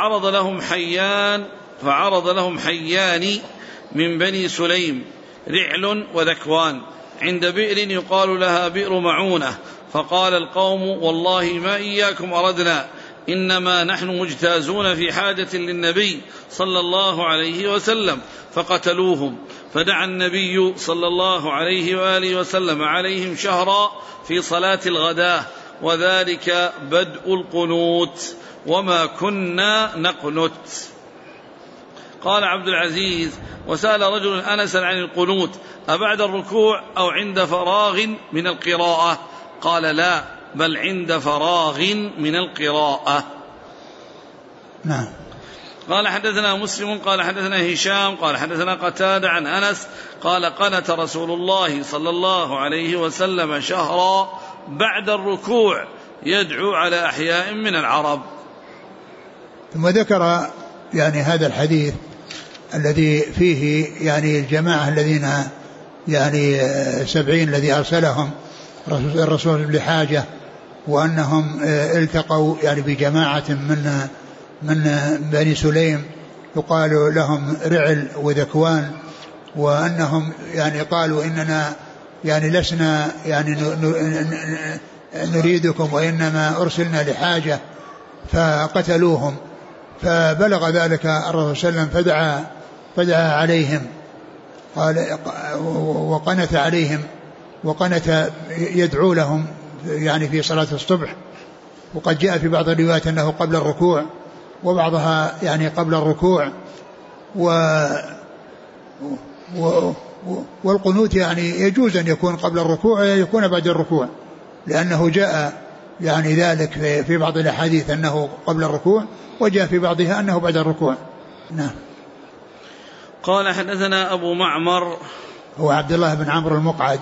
[SPEAKER 1] فعرض لهم حيان من بني سليم رعل وذكوان عند بئر يقال لها بئر معونة، فقال القوم والله ما إياكم أردنا، إنما نحن مجتازون في حاجة للنبي صلى الله عليه وسلم، فقتلوهم، فدعا النبي صلى الله عليه وآله وسلم عليهم شهرا في صلاة الغداة، وذلك بدء القنوت، وما كنا نقنت. قال عبد العزيز وسأل رجل أنسا عن القنوت أبعد الركوع أو عند فراغ من القراءة؟ قال لا، بل عند فراغ من القراءة.
[SPEAKER 2] نعم.
[SPEAKER 1] قال حدثنا مسلم قال حدثنا هشام قال حدثنا قتادة عن أنس قال قنت رسول الله صلى الله عليه وسلم شهرا بعد الركوع يدعو على أحياء من العرب.
[SPEAKER 2] ثم ذكر يعني هذا الحديث الذي فيه يعني الجماعة الذين يعني 70 الذي أرسلهم الرسول لحاجة، وأنهم التقوا يعني بجماعة من بني سليم يقال لهم رعل وذكوان، وأنهم يعني قالوا إننا يعني لسنا يعني نريدكم وإنما أرسلنا لحاجة، فقتلوهم. فبلغ ذلك الرسول صلى الله عليه وسلم فدعا عليهم قال وقنت عليهم، وقنت يدعو لهم يعني في صلاة الصبح. وقد جاء في بعض الروايات أنه قبل الركوع، وبعضها يعني قبل الركوع. والقنوت يعني يجوز أن يكون قبل الركوع ويكون بعد الركوع، لأنه جاء يعني ذلك في بعض الأحاديث أنه قبل الركوع، وجاء في بعضها أنه بعد الركوع. نعم.
[SPEAKER 1] قال حدثنا أبو معمر
[SPEAKER 2] هو عبد الله بن عمرو المقعد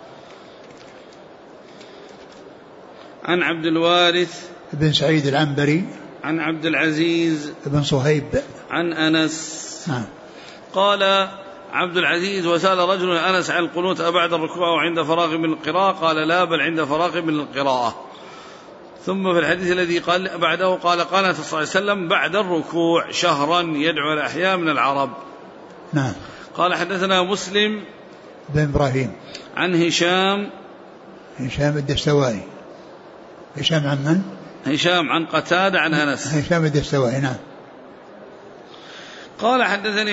[SPEAKER 1] عن عبد الوارث
[SPEAKER 2] بن سعيد العنبري عن
[SPEAKER 1] عبد العزيز
[SPEAKER 2] بن صهيب
[SPEAKER 1] عن أنس.
[SPEAKER 2] نعم.
[SPEAKER 1] قال عبد العزيز وسأل رجل أنس عن القنوت أبعد الركوع وعند فراغ من القراءة؟ قال لا، بل عند فراغ من القراءة. ثم في الحديث الذي قال بعده قال قال صلى الله عليه وسلم بعد الركوع شهرا يدعو الأحياء من العرب.
[SPEAKER 2] نعم.
[SPEAKER 1] قال حدثنا مسلم
[SPEAKER 2] بن إبراهيم
[SPEAKER 1] عن هشام
[SPEAKER 2] الدستوائي. هشام عن من؟
[SPEAKER 1] هشام عن قتادة عن أنس.
[SPEAKER 2] هشام الدستوائي. نعم.
[SPEAKER 1] قال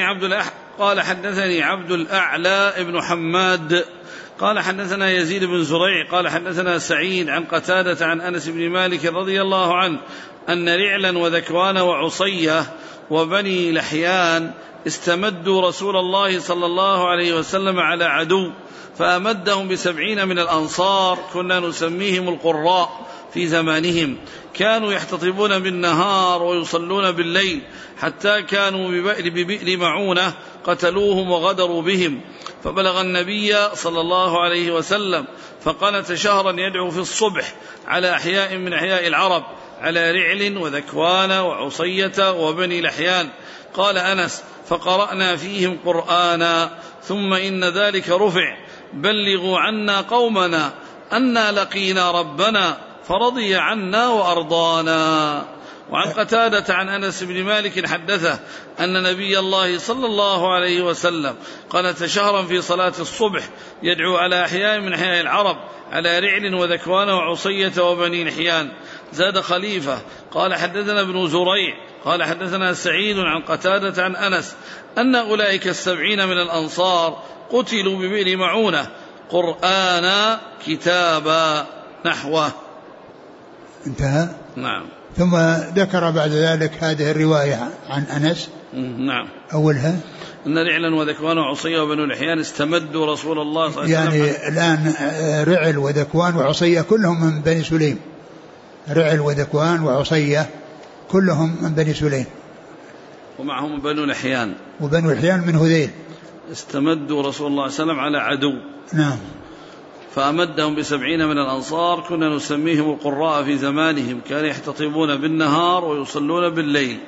[SPEAKER 1] حدثني عبد الأعلى ابن حماد قال حدثنا يزيد بن زريع قال حدثنا سعيد عن قتادة عن أنس بن مالك رضي الله عنه أن رعلا وذكوان وعصية وبني لحيان استمدوا رسول الله صلى الله عليه وسلم على عدو فأمدهم ب70 من الأنصار كنا نسميهم القراء في زمانهم، كانوا يحتطبون بالنهار ويصلون بالليل، حتى كانوا ببئر معونة قتلوهم وغدروا بهم، فبلغ النبي صلى الله عليه وسلم فقنت شهرا يدعو في الصبح على أحياء من أحياء العرب على رعل وذكوان وعصية وبني لحيان. قال أنس فقرأنا فيهم قرآنا ثم إن ذلك رفع بلغوا عنا قومنا أنا لقينا ربنا فرضي عنا وأرضانا. وعن قتادة عن أنس بن مالك حدثه أن نبي الله صلى الله عليه وسلم قنت شهرا في صلاة الصبح يدعو على أحياء من أحياء العرب على رعل وذكوان وعصية وبني لحيان. زاد خليفة قال حدثنا ابن زريع قال حدثنا سعيد عن قتادة عن أنس أن أولئك 70 من الأنصار قتلوا ببئر معونة قرآنا كتابا نحوه.
[SPEAKER 2] انتهى.
[SPEAKER 1] نعم.
[SPEAKER 2] ثم ذكر بعد ذلك هذه الرواية عن أنس.
[SPEAKER 1] نعم.
[SPEAKER 2] أولها
[SPEAKER 1] أن رعلا وذكوان وعصية وبنو لحيان استمدوا رسول الله صلى الله عليه وسلم.
[SPEAKER 2] يعني الآن رعل وذكوان وعصية كلهم من بني سليم، رعل وذكوان وعصية كلهم من بني سليم،
[SPEAKER 1] ومعهم بنو لحيان،
[SPEAKER 2] وبنو لحيان من هذيل.
[SPEAKER 1] استمدوا رسول الله صلى الله عليه وسلم على عدو.
[SPEAKER 2] نعم.
[SPEAKER 1] فأمدهم ب70 من الأنصار كنا نسميهم القراء في زمانهم، كانوا يحتطبون بالنهار ويصلون بالليل.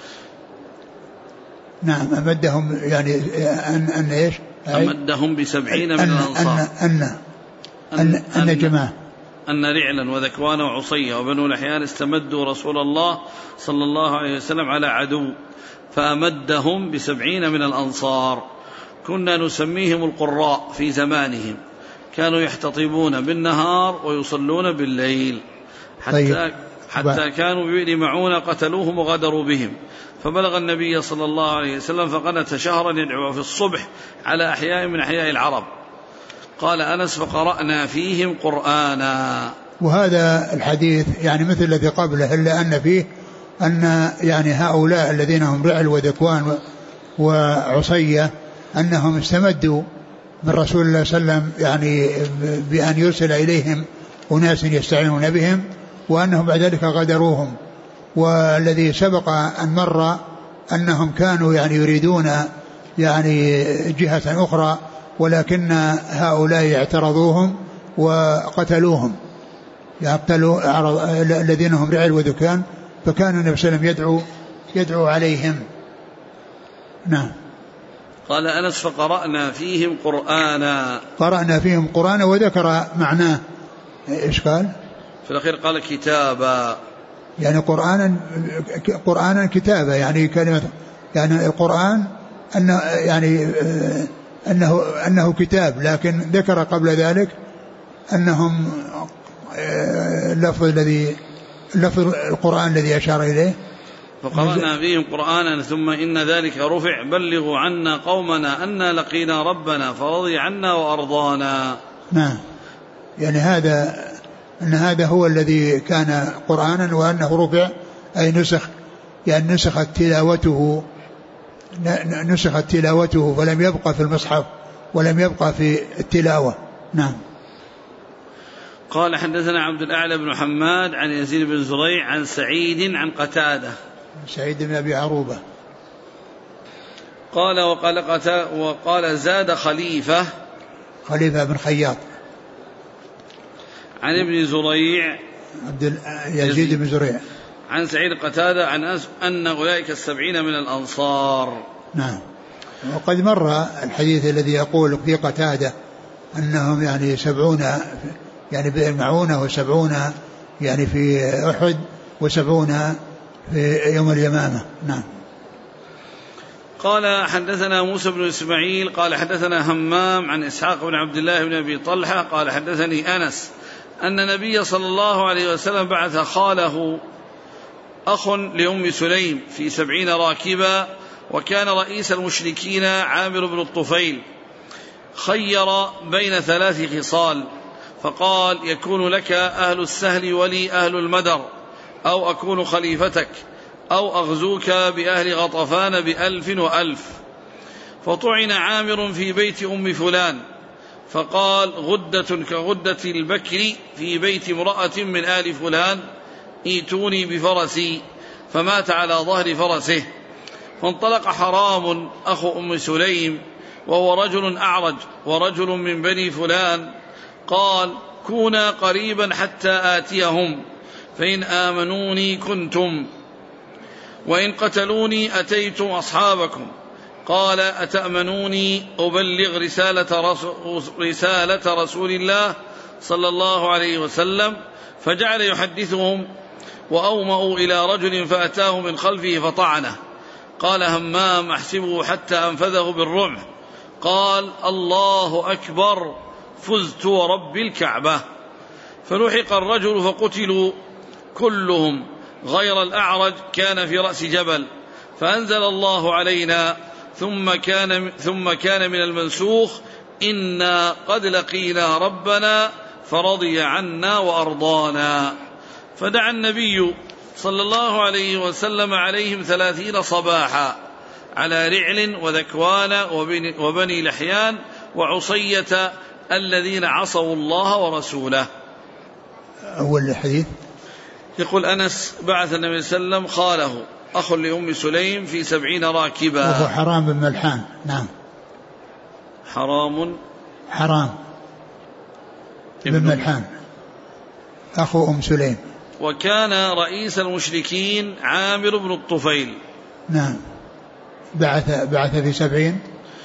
[SPEAKER 2] نعم. أمدهم يعني أن إيش؟
[SPEAKER 1] أمدهم ب70 من الأنصار
[SPEAKER 2] أن جماعة
[SPEAKER 1] أن رعلا وذكوان وعصية وبنو لحيان استمدوا رسول الله صلى الله عليه وسلم على عدو فأمدهم ب70 من الأنصار كنا نسميهم القراء في زمانهم، كانوا يحتطبون بالنهار ويصلون بالليل، حتى كانوا ببئر معونة قتلوهم وغدروا بهم، فبلغ النبي صلى الله عليه وسلم فقنت شهرا يدعو في الصبح على أحياء من أحياء العرب. قال أنس فقرأنا فيهم قرآنا.
[SPEAKER 2] وهذا الحديث يعني مثل الذي قبله، إلا أن فيه أن يعني هؤلاء الذين هم رعل وذكوان وعصية أنهم استمدوا من رسول الله صلى الله عليه وسلم يعني بأن يرسل إليهم أناس يستعينون بهم وأنهم بعد ذلك غدروهم. والذي سبق أن مر أنهم كانوا يعني يريدون يعني جهة أخرى، ولكن هؤلاء اعترضوهم وقتلوهم، يقتلوا الذين هم رعل وذكان، فكان النبي صلى الله عليه وسلم يدعو عليهم. نعم.
[SPEAKER 1] قال أنس فقرأنا فيهم قرآنا.
[SPEAKER 2] قرأنا فيهم قرآنا وذكر معناه. إيش قال؟
[SPEAKER 1] في الأخير قال كتابا،
[SPEAKER 2] يعني قرآنا كتابا، يعني كلمة يعني القرآن يعني أنه كتاب، لكن ذكر قبل ذلك أنهم لفظ القرآن الذي أشار إليه.
[SPEAKER 1] فقرأنا فيهم قرآنا ثم إن ذلك رفع بلغوا عنا قومنا أنا لقينا ربنا فرضي عنا وأرضانا.
[SPEAKER 2] نعم، يعني هذا هو الذي كان قرآنا، وأنه رفع أي نسخ، يعني نسخت تلاوته فلم يبقى في المصحف ولم يبقى في التلاوة. نعم.
[SPEAKER 1] قال حدثنا عبد الأعلى بن حماد عن يزيد بن زريع عن سعيد عن قتادة
[SPEAKER 2] سعيد بن أبي عروبة
[SPEAKER 1] قال وقال زاد خليفة
[SPEAKER 2] بن خياط
[SPEAKER 1] عن ابن زريع
[SPEAKER 2] يزيد بن زريع
[SPEAKER 1] عن سعيد قتادة عن أن أولئك 70 من الأنصار.
[SPEAKER 2] نعم. وقد مر الحديث الذي يقول في قتادة أنهم يعني 70 يعني بالمعونة، و70 يعني في أحد، و70 في يوم اليمامة. نعم.
[SPEAKER 1] قال حدثنا موسى بن إسماعيل قال حدثنا همام عن إسحاق بن عبد الله بن أبي طلحة قال حدثني أنس أن النبي صلى الله عليه وسلم بعث خاله أخ لأم سليم في 70 راكبا، وكان رئيس المشركين عامر بن الطفيل، خير بين 3 خصال فقال يكون لك أهل السهل ولي أهل المدر، أو أكون خليفتك، أو أغزوك بأهل غطفان ب1000 و1000. فطعن عامر في بيت أم فلان فقال غدة كغدة البكر في بيت امرأة من آل فلان ائتوني بفرسي، فمات على ظهر فرسه. فانطلق حرام أخو أم سليم وهو رجل أعرج ورجل من بني فلان، قال كونا قريبا حتى آتيهم، فإن آمنوني كنتم، وإن قتلوني أتيتم أصحابكم. قال أتأمنوني أبلغ رسالة رسول الله صلى الله عليه وسلم؟ فجعل يحدثهم، وأومأوا إلى رجل فأتاه من خلفه فطعنه. قال همام أحسبه حتى أنفذه بالرمح. قال الله أكبر، فزت ورب الكعبة. فلحق الرجل فقتلوا كلهم غير الأعرج كان في رأس جبل، فأنزل الله علينا ثم كان من المنسوخ إنا قد لقينا ربنا فرضي عنا وأرضانا. فدعا النبي صلى الله عليه وسلم عليهم 30 صباحا على رعل وذكوان وبني لحيان وعصية الذين عصوا الله ورسوله.
[SPEAKER 2] أول الحديث
[SPEAKER 1] يقول أنس بعث النبي صلى الله عليه وسلم خاله أخ لأم سليم في 70 راكبا،
[SPEAKER 2] وهو حرام بن ملحان. نعم. حرام بن ملحان أخو أم سليم،
[SPEAKER 1] وكان رئيس المشركين عامر بن الطفيل.
[SPEAKER 2] نعم. بعث في 70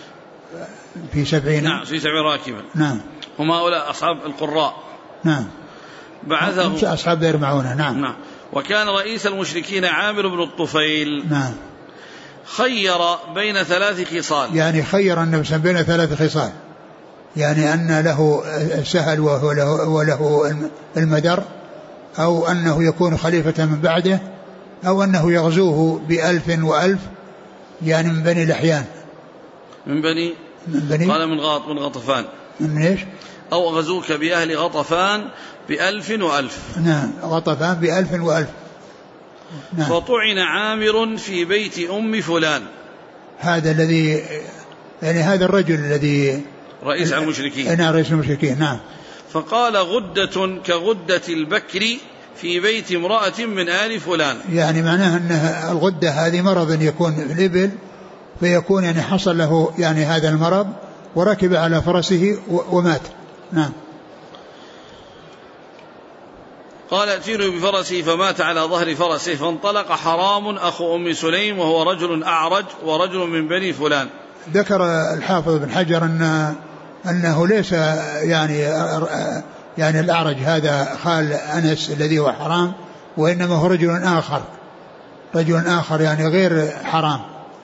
[SPEAKER 1] نعم في 70 راكبا.
[SPEAKER 2] نعم.
[SPEAKER 1] هم هؤلاء أصحاب القراء.
[SPEAKER 2] نعم.
[SPEAKER 1] بعثه
[SPEAKER 2] أصحاب دير معونة. نعم.
[SPEAKER 1] وكان رئيس المشركين عامر بن الطفيل.
[SPEAKER 2] نعم.
[SPEAKER 1] خير بين 3 خصال،
[SPEAKER 2] يعني خير النبي بين 3 خصال، يعني أن له السهل وله المدر، أو أنه يكون خليفة من بعده، أو أنه يغزوه ب1000 و1000، يعني من بني لحيان، من بني
[SPEAKER 1] قال من غطفان.
[SPEAKER 2] من إيش؟
[SPEAKER 1] أو غزوك بأهل غطفان ب1000 و1000.
[SPEAKER 2] نعم. غطفان ب1000 و1000.
[SPEAKER 1] نعم. فطعن عامر في بيت أم فلان،
[SPEAKER 2] هذا الذي يعني هذا الرجل الذي
[SPEAKER 1] رئيس المشركين.
[SPEAKER 2] رئيس المشركين. نعم.
[SPEAKER 1] فقال غدة كغدة البكر في بيت امرأة من آل فلان.
[SPEAKER 2] يعني معناه أن الغدة هذه مرض يكون في الإبل، فيكون يعني حصل له يعني هذا المرض وركب على فرسه ومات. نعم.
[SPEAKER 1] قال ائتوني بفرسه فمات على ظهر فرسه، فانطلق حرام أخو أم سليم وهو رجل أعرج ورجل من بني فلان.
[SPEAKER 2] ذكر الحافظ بن حجر أنه ليس يعني الأعرج هذا خال أنس الذي هو حرام، وإنما هو رجل آخر يعني غير حرام.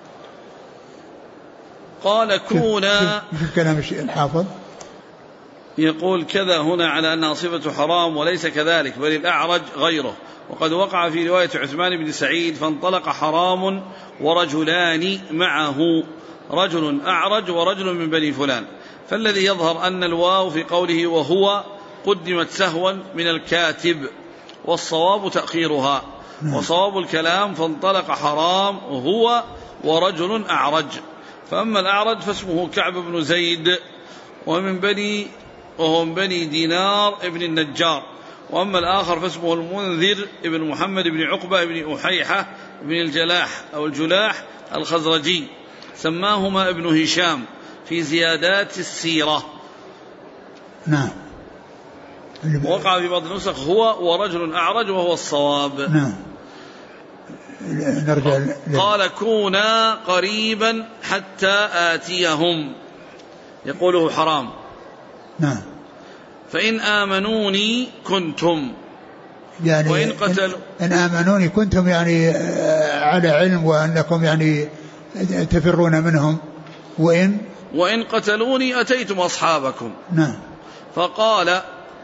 [SPEAKER 1] قال كونا،
[SPEAKER 2] في كلام الحافظ
[SPEAKER 1] يقول كذا هنا على أنها صفة حرام وليس كذلك، بل الأعرج غيره. وقد وقع في رواية عثمان بن سعيد فانطلق حرام ورجلان معه، رجل أعرج ورجل من بني فلان. فالذي يظهر أن الواو في قوله وهو قدمت سهوا من الكاتب، والصواب تأخيرها. وصواب الكلام فانطلق حرام هو ورجل أعرج. فأما الأعرج فاسمه كعب بن زيد وهو من بني دينار ابن النجار. وأما الآخر فاسمه المنذر ابن محمد بن عقبة بن أحيحة بن الجلاح أو الجلاح الخزرجي، سماهما ابن هشام في زيادات السيرة.
[SPEAKER 2] نعم.
[SPEAKER 1] وقع في بعض النسخ هو ورجل أعرج وهو الصواب.
[SPEAKER 2] نعم. نرجع
[SPEAKER 1] قال كونا قريبا حتى آتيهم، يقوله حرام.
[SPEAKER 2] نعم.
[SPEAKER 1] فإن آمنوني كنتم،
[SPEAKER 2] يعني
[SPEAKER 1] وإن قتلوا
[SPEAKER 2] إن آمنوني كنتم يعني على علم وأنكم يعني تفرون منهم، وإن
[SPEAKER 1] قتلوني أتيتم أصحابكم.
[SPEAKER 2] نعم.
[SPEAKER 1] فقال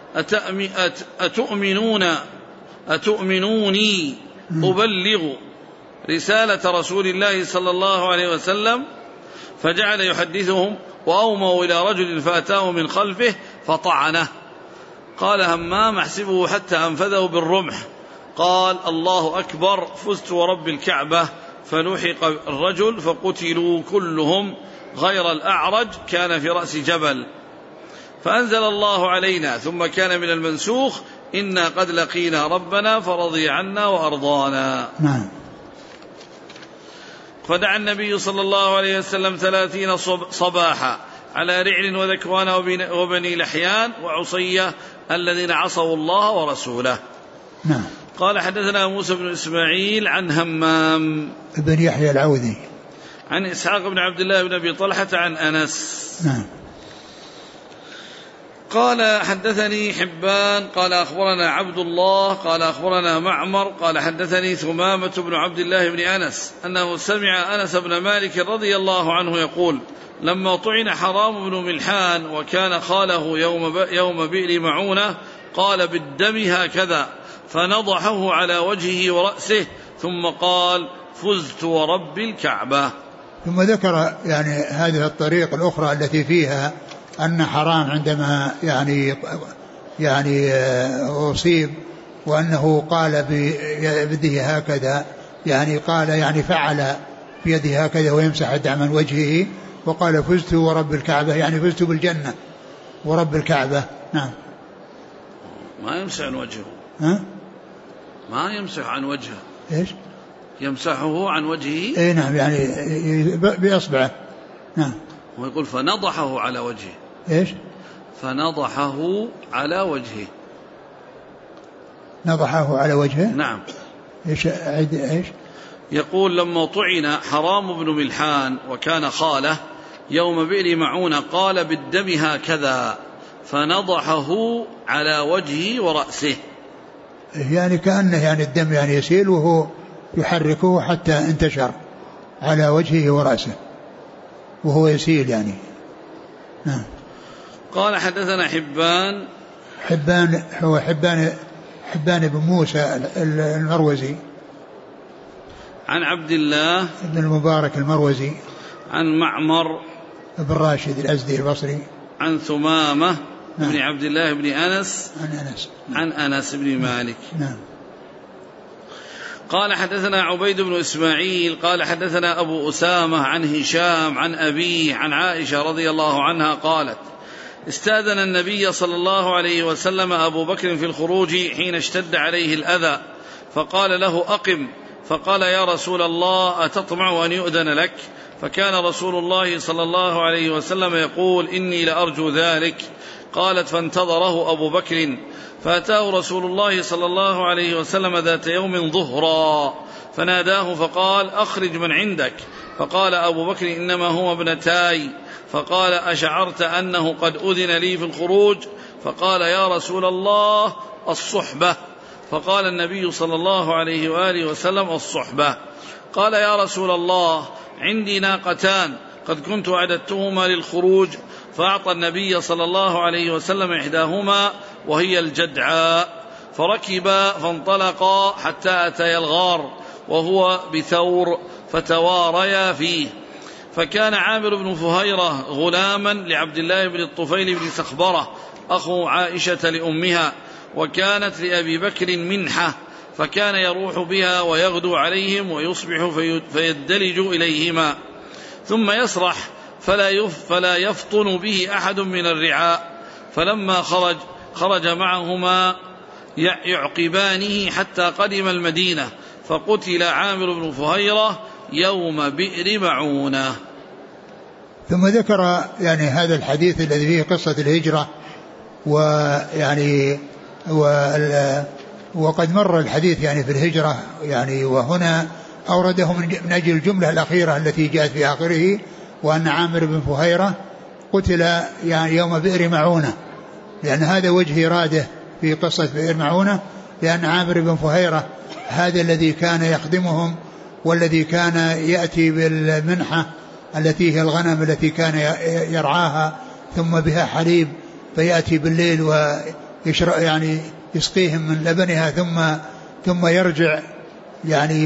[SPEAKER 1] أتؤمنوني أبلغ رسالة رسول الله صلى الله عليه وسلم؟ فجعل يحدثهم وأوموا إلى رجل فأتاه من خلفه فطعنه. قال همام احسبه حتى أنفذه بالرمح. قال الله أكبر، فزت ورب الكعبة. فلحق الرجل فقتلوا كلهم غير الأعرج كان في رأس جبل. فأنزل الله علينا ثم كان من المنسوخ إنا قد لقينا ربنا فرضي عنا وأرضانا.
[SPEAKER 2] نعم.
[SPEAKER 1] فدعا النبي صلى الله عليه وسلم 30 صباحا على رعل وذكوان وبني لحيان وعصية الذين عصوا الله ورسوله.
[SPEAKER 2] نعم.
[SPEAKER 1] قال حدثنا موسى بن إسماعيل عن همام
[SPEAKER 2] بن يحيى العوذي
[SPEAKER 1] عن إسحاق بن عبد الله بن أبي طلحة عن أنس.
[SPEAKER 2] نعم.
[SPEAKER 1] قال حدثني حبان قال أخبرنا عبد الله قال أخبرنا معمر قال حدثني ثمامة بن عبد الله بن أنس أنه سمع أنس بن مالك رضي الله عنه يقول لما طعن حرام بن ملحان وكان خاله يوم بئر معونة قال بالدم هكذا فنضحه على وجهه ورأسه ثم قال فزت ورب الكعبة.
[SPEAKER 2] ثم ذكر يعني هذه الطريق الأخرى التي فيها أن حرام عندما يعني أصيب وأنه قال بيده هكذا، يعني قال يعني فعل بيده هكذا ويمسح الدم عن وجهه وقال فزت ورب الكعبة، يعني فزت بالجنة ورب الكعبة. نعم.
[SPEAKER 1] ما يمسح عن وجهه. ما يمسح عن وجهه.
[SPEAKER 2] إيش؟
[SPEAKER 1] يمسحه عن وجهه.
[SPEAKER 2] إيه نعم، يعني بإصبعه. نعم.
[SPEAKER 1] ويقول فنضحه على وجهه.
[SPEAKER 2] إيش؟
[SPEAKER 1] فنضحه على وجهه.
[SPEAKER 2] نضحه على وجهه.
[SPEAKER 1] نعم.
[SPEAKER 2] إيش؟
[SPEAKER 1] يقول لما طعن حرام بن ملحان وكان خاله يوم بئر معونة قال بالدم هكذا فنضحه على وجهه ورأسه،
[SPEAKER 2] يعني كأنه يعني الدم يعني يسيل وهو يحركه حتى انتشر على وجهه ورأسه وهو يسيل يعني. نعم.
[SPEAKER 1] قال حدثنا
[SPEAKER 2] حبان هو حبان بن موسى المروزي
[SPEAKER 1] عن عبد الله
[SPEAKER 2] بن المبارك المروزي
[SPEAKER 1] عن معمر
[SPEAKER 2] بن راشد الأزدي البصري
[SPEAKER 1] عن ثمامة بن عبد الله بن أنس عن أنس بن مالك.
[SPEAKER 2] نعم.
[SPEAKER 1] قال حدثنا عبيد بن إسماعيل قال حدثنا أبو أسامة عن هشام عن أبيه عن عائشة رضي الله عنها قالت استأذن النبي صلى الله عليه وسلم أبو بكر في الخروج حين اشتد عليه الأذى فقال له أقم، فقال يا رسول الله أتطمع أن يؤذن لك؟ فكان رسول الله صلى الله عليه وسلم يقول إني لأرجو ذلك. قالت فانتظره أبو بكر فأتاه رسول الله صلى الله عليه وسلم ذات يوم ظهرا فناداه فقال أخرج من عندك، فقال أبو بكر إنما هو ابنتاي، فقال أشعرت أنه قد أذن لي في الخروج؟ فقال يا رسول الله الصحبة، فقال النبي صلى الله عليه وآله وسلم الصحبة. قال يا رسول الله عندي ناقتان قد كنت أعددتهما للخروج، فأعطى النبي صلى الله عليه وسلم إحداهما وهي الجدعاء، فركبا فانطلقا حتى أتيا الغار وهو بثور فتواريا فيه. فكان عامر بن فهيرة غلاما لعبد الله بن الطفيل بن سخبرة أخو عائشة لأمها، وكانت لأبي بكر منحة، فكان يروح بها ويغدو عليهم ويصبح فيدلج إليهما ثم يسرح فلا يفطن به أحد من الرعاء. فلما خرج معهما يعقبانه حتى قدم المدينة، فقتل عامر بن فهيرة يوم بئر معونة.
[SPEAKER 2] ثم ذكر يعني هذا الحديث الذي فيه قصة الهجرة، ويعني وقد مر الحديث يعني في الهجرة يعني، وهنا أورده من أجل الجملة الأخيرة التي جاءت في آخره، وأن عامر بن فهيرة قتل يعني يوم بئر معونة، لأن هذا وجه إراده في قصة بئر معونة، لأن عامر بن فهيرة هذا الذي كان يخدمهم والذي كان يأتي بالمنحة التي هي الغنم التي كان يرعاها ثم بها حليب، فيأتي بالليل ويشرب يعني يسقيهم من لبنها ثم يرجع يعني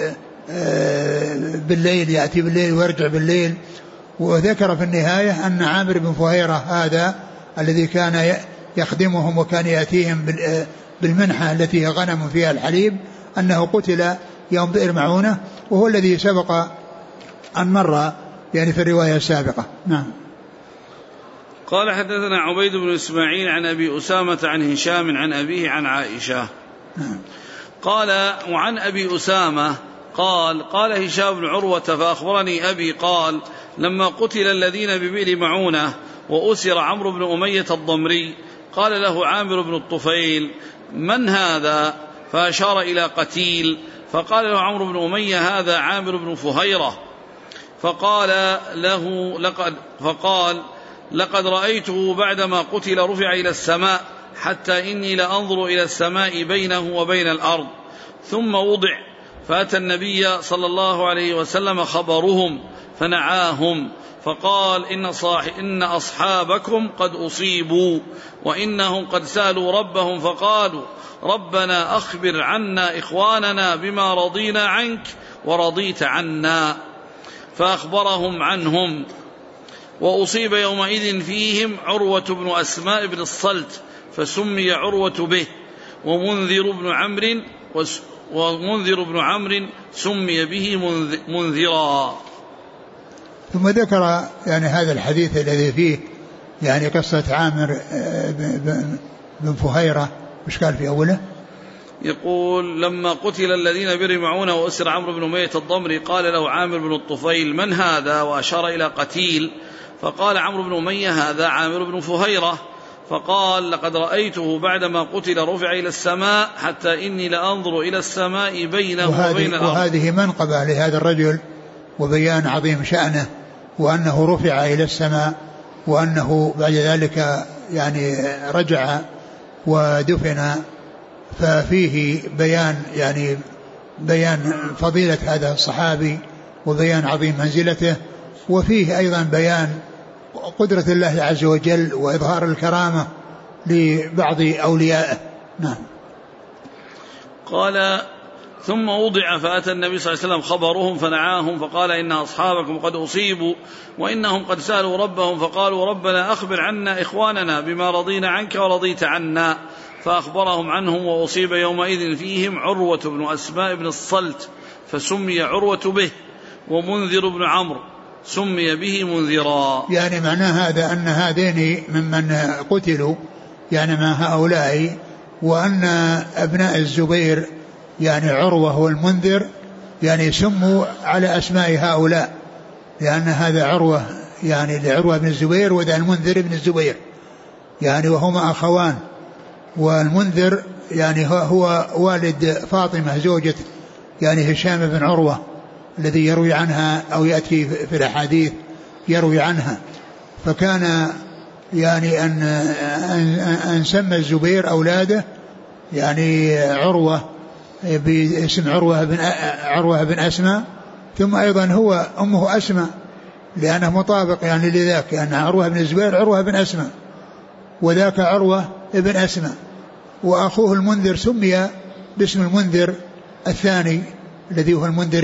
[SPEAKER 2] بالليل، يأتي بالليل ويرجع بالليل. وذكر في النهاية أن عامر بن فهيرة هذا الذي كان يخدمهم وكان يأتيهم بالمنحة التي هي غنم فيها الحليب أنه قتل يوم بئر معونة، وهو الذي سبق أن مر يعني في الرواية السابقة. نعم.
[SPEAKER 1] قال حدثنا عبيد بن إسماعيل عن أبي أسامة عن هشام عن أبيه عن عائشة.
[SPEAKER 2] نعم.
[SPEAKER 1] قال وعن أبي أسامة قال هشام بن عروة فأخبرني أبي قال لما قتل الذين ببئر معونة وأسر عمرو بن أمية الضمري قال له عامر بن الطفيل من هذا؟ فأشار إلى قتيل، فقال له عمرو بن أمية هذا عامر بن فهيرة، فقال لقد رأيته بعدما قتل رفع إلى السماء حتى إني لأنظر إلى السماء بينه وبين الأرض، ثم وضع، فأتى النبي صلى الله عليه وسلم خبرهم فنعاهم، فقال إن أصحابكم قد أصيبوا وإنهم قد سألوا ربهم فقالوا ربنا أخبر عنا إخواننا بما رضينا عنك ورضيت عنا، فأخبرهم عنهم. وأصيب يومئذ فيهم عروة بن أسماء بن الصلت فسمي عروة به، ومنذر بن عمرو سمي به منذرا.
[SPEAKER 2] ثم ذكر يعني هذا الحديث الذي فيه يعني قصة عامر بن فهيرة، وش قال في أوله؟
[SPEAKER 1] يقول لما قتل الذين برمعون وأسر عمرو بن أمية الضمري قال له عامر بن الطفيل من هذا؟ وأشار إلى قتيل، فقال عمرو بن أمية هذا عامر بن فهيرة، فقال لقد رأيته بعدما قتل رفع إلى السماء حتى إني لأنظر إلى السماء بينه وبين الأرض.
[SPEAKER 2] وهذه منقبة لهذا الرجل وبيان عظيم شأنه، وأنه رفع إلى السماء، وأنه بعد ذلك يعني رجع ودفن، ففيه بيان فضيلة هذا الصحابي وبيان عظيم منزلته، وفيه أيضا بيان قدرة الله عز وجل وإظهار الكرامة لبعض أوليائه. نعم.
[SPEAKER 1] قال ثم وضع فأتى النبي صلى الله عليه وسلم خبرهم فنعاهم، فقال إن أصحابكم قد أصيبوا وإنهم قد سألوا ربهم فقالوا ربنا أخبر عنا إخواننا بما رضينا عنك ورضيت عنا، فأخبرهم عنهم. وأصيب يومئذ فيهم عروة بن أسماء بن الصلت فسمي عروة به، ومنذر بن عمرو سمي به منذرا.
[SPEAKER 2] يعني معنى هذا أن هذين ممن قتلوا يعني مع هؤلاء، وأن أبناء الزبير يعني عروة والمنذر يعني سموا على أسماء هؤلاء، لأن هذا عروة يعني لعروة بن الزبير وذا المنذر بن الزبير يعني وهما أخوان. والمنذر يعني هو والد فاطمة زوجة يعني هشام بن عروة الذي يروي عنها أو يأتي في الأحاديث يروي عنها. فكان يعني أن سمى الزبير أولاده يعني عروة باسم عروة بن أسماء، ثم أيضا هو أمه أسماء لأنه مطابق يعني لذاك، يعني عروة بن الزبير عروة بن أسماء وذاك عروة بن أسماء. وأخوه المنذر سمي باسم المنذر الثاني الذي هو المنذر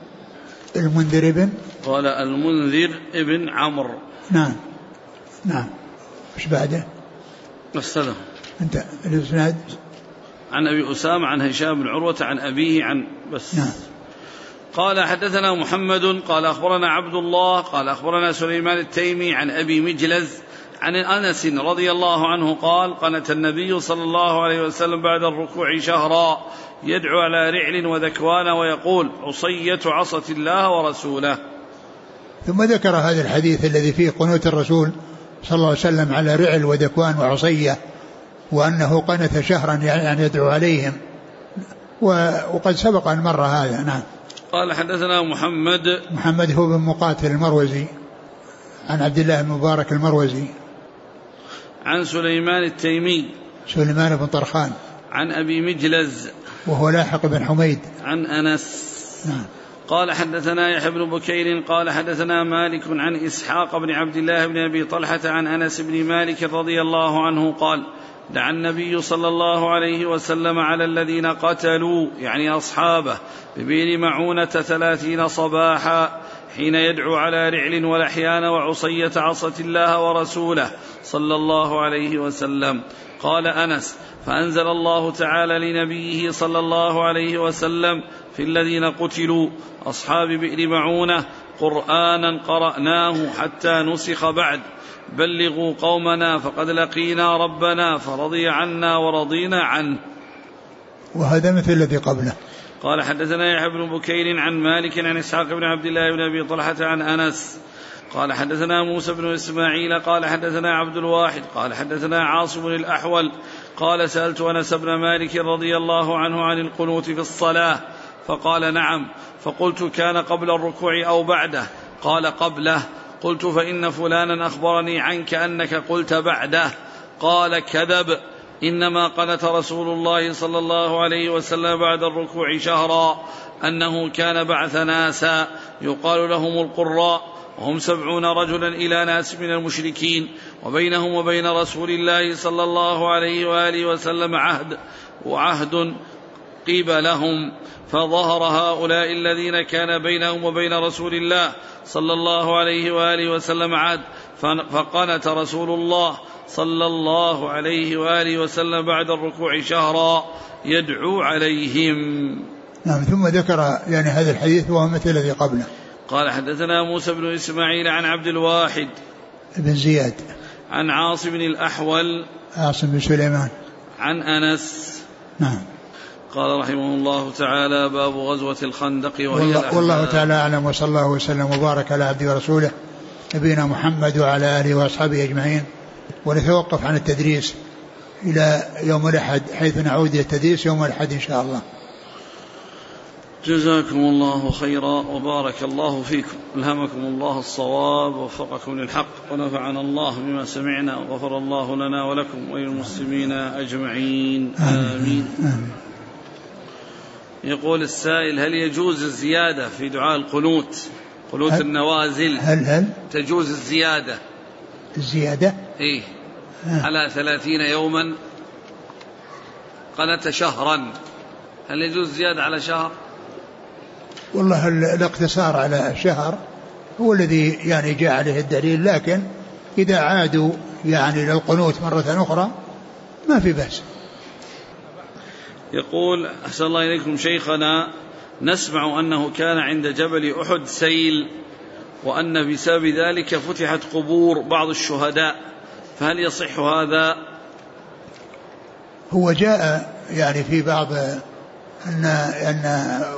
[SPEAKER 2] ابن
[SPEAKER 1] قال المنذر ابن عمرو.
[SPEAKER 2] نعم ايش بعده؟
[SPEAKER 1] السلام
[SPEAKER 2] انت الاسناد
[SPEAKER 1] عن ابي اسامه عن هشام بن عروه عن ابيه عن بس.
[SPEAKER 2] نعم.
[SPEAKER 1] قال حدثنا محمد قال اخبرنا عبد الله قال اخبرنا سليمان التيمي عن ابي مجلز عن انس رضي الله عنه قال قنت النبي صلى الله عليه وسلم بعد الركوع شهرا يدعو على رعل وذكوان ويقول عصية عصة الله ورسوله.
[SPEAKER 2] ثم ذكر هذا الحديث الذي فيه قنوت الرسول صلى الله عليه وسلم على رعل وذكوان وعصية، وأنه قنت شهرا يعني يدعو عليهم، وقد سبق أن مر هذا. نعم.
[SPEAKER 1] قال حدثنا محمد
[SPEAKER 2] هو بن مقاتل المروزي عن عبد الله بن مبارك المروزي
[SPEAKER 1] عن سليمان التيمي
[SPEAKER 2] سليمان بن طرخان
[SPEAKER 1] عن أبي مجلز
[SPEAKER 2] وهو لاحق بن حميد
[SPEAKER 1] عن أنس.
[SPEAKER 2] نعم.
[SPEAKER 1] قال حدثنا يحيى بن بكير قال حدثنا مالك عن إسحاق بن عبد الله بن أبي طلحة عن أنس بن مالك رضي الله عنه قال دعا النبي صلى الله عليه وسلم على الذين قتلوا يعني أصحابه ببئر معونة 30 صباحا حين يدعو على رعل ولحيان وعصية عصة الله ورسوله صلى الله عليه وسلم. قال أنس فأنزل الله تعالى لنبيه صلى الله عليه وسلم في الذين قتلوا أصحاب بئر معونة قرآنا قرأناه حتى نسخ بعد بلغوا قومنا فقد لقينا ربنا فرضي عنا ورضينا عنه.
[SPEAKER 2] وهذا مثل الذي قبله.
[SPEAKER 1] قال حدثنا يحيى بن بكير عن مالك عن إسحاق بن عبد الله بن أبي طلحة عن أنس قال حدثنا موسى بن إسماعيل قال حدثنا عبد الواحد قال حدثنا عاصم الأحول قال سألت أنس بن مالك رضي الله عنه عن القنوت في الصلاة فقال نعم، فقلت كان قبل الركوع أو بعده؟ قال قبله. قلت فإن فلانا أخبرني عنك أنك قلت بعده. قال كذب، إنما قنت رسول الله صلى الله عليه وسلم بعد الركوع شهرا أنه كان بعث ناسا يقال لهم القراء وهم 70 رجلا إلى ناس من المشركين وبينهم وبين رسول الله صلى الله عليه وآله وسلم عهد قبلهم، فظهر هؤلاء الذين كان بينهم وبين رسول الله صلى الله عليه وآله وسلم عهد، فقنت رسول الله صلى الله عليه وآله وسلم بعد الركوع شهرا يدعو عليهم.
[SPEAKER 2] نعم. ثم ذكر يعني هذا الحديث وهو مثل الذي قبله.
[SPEAKER 1] قال حدثنا موسى بن إسماعيل عن عبد الواحد
[SPEAKER 2] بن زياد
[SPEAKER 1] عن عاصم الأحول
[SPEAKER 2] عاصم بن سليمان
[SPEAKER 1] عن أنس.
[SPEAKER 2] نعم.
[SPEAKER 1] قال رحمه الله تعالى باب غزوة الخندق
[SPEAKER 2] والله تعالى أعلم، وصلى الله وسلم وبارك على عبده ورسوله نبينا محمد وعلى آله وأصحابه أجمعين. ونتوقف عن التدريس إلى يوم الأحد حيث نعود إلى التدريس يوم الأحد إن شاء الله.
[SPEAKER 1] جزاكم الله خيرا وبارك الله فيكم، ألهمكم الله الصواب ووفقكم للحق، ونفعنا الله بما سمعنا وغفر الله لنا ولكم وللمسلمين أجمعين آمين. يقول السائل هل يجوز الزيادة في دعاء القنوت النوازل؟
[SPEAKER 2] هل
[SPEAKER 1] تجوز الزيادة
[SPEAKER 2] إيه؟
[SPEAKER 1] على 30 يوما قنت شهرا، هل يجوز زيادة على شهر؟
[SPEAKER 2] والله الاقتصار على شهر هو الذي يعني جاء عليه الدليل، لكن إذا عادوا يعني للقنوت مرة أخرى ما في بأس.
[SPEAKER 1] يقول أحسن الله إليكم شيخنا، نسمع أنه كان عند جبل أحد سيل وأن بسبب ذلك فتحت قبور بعض الشهداء، فهل يصح هذا؟
[SPEAKER 2] هو جاء يعني في بعض أن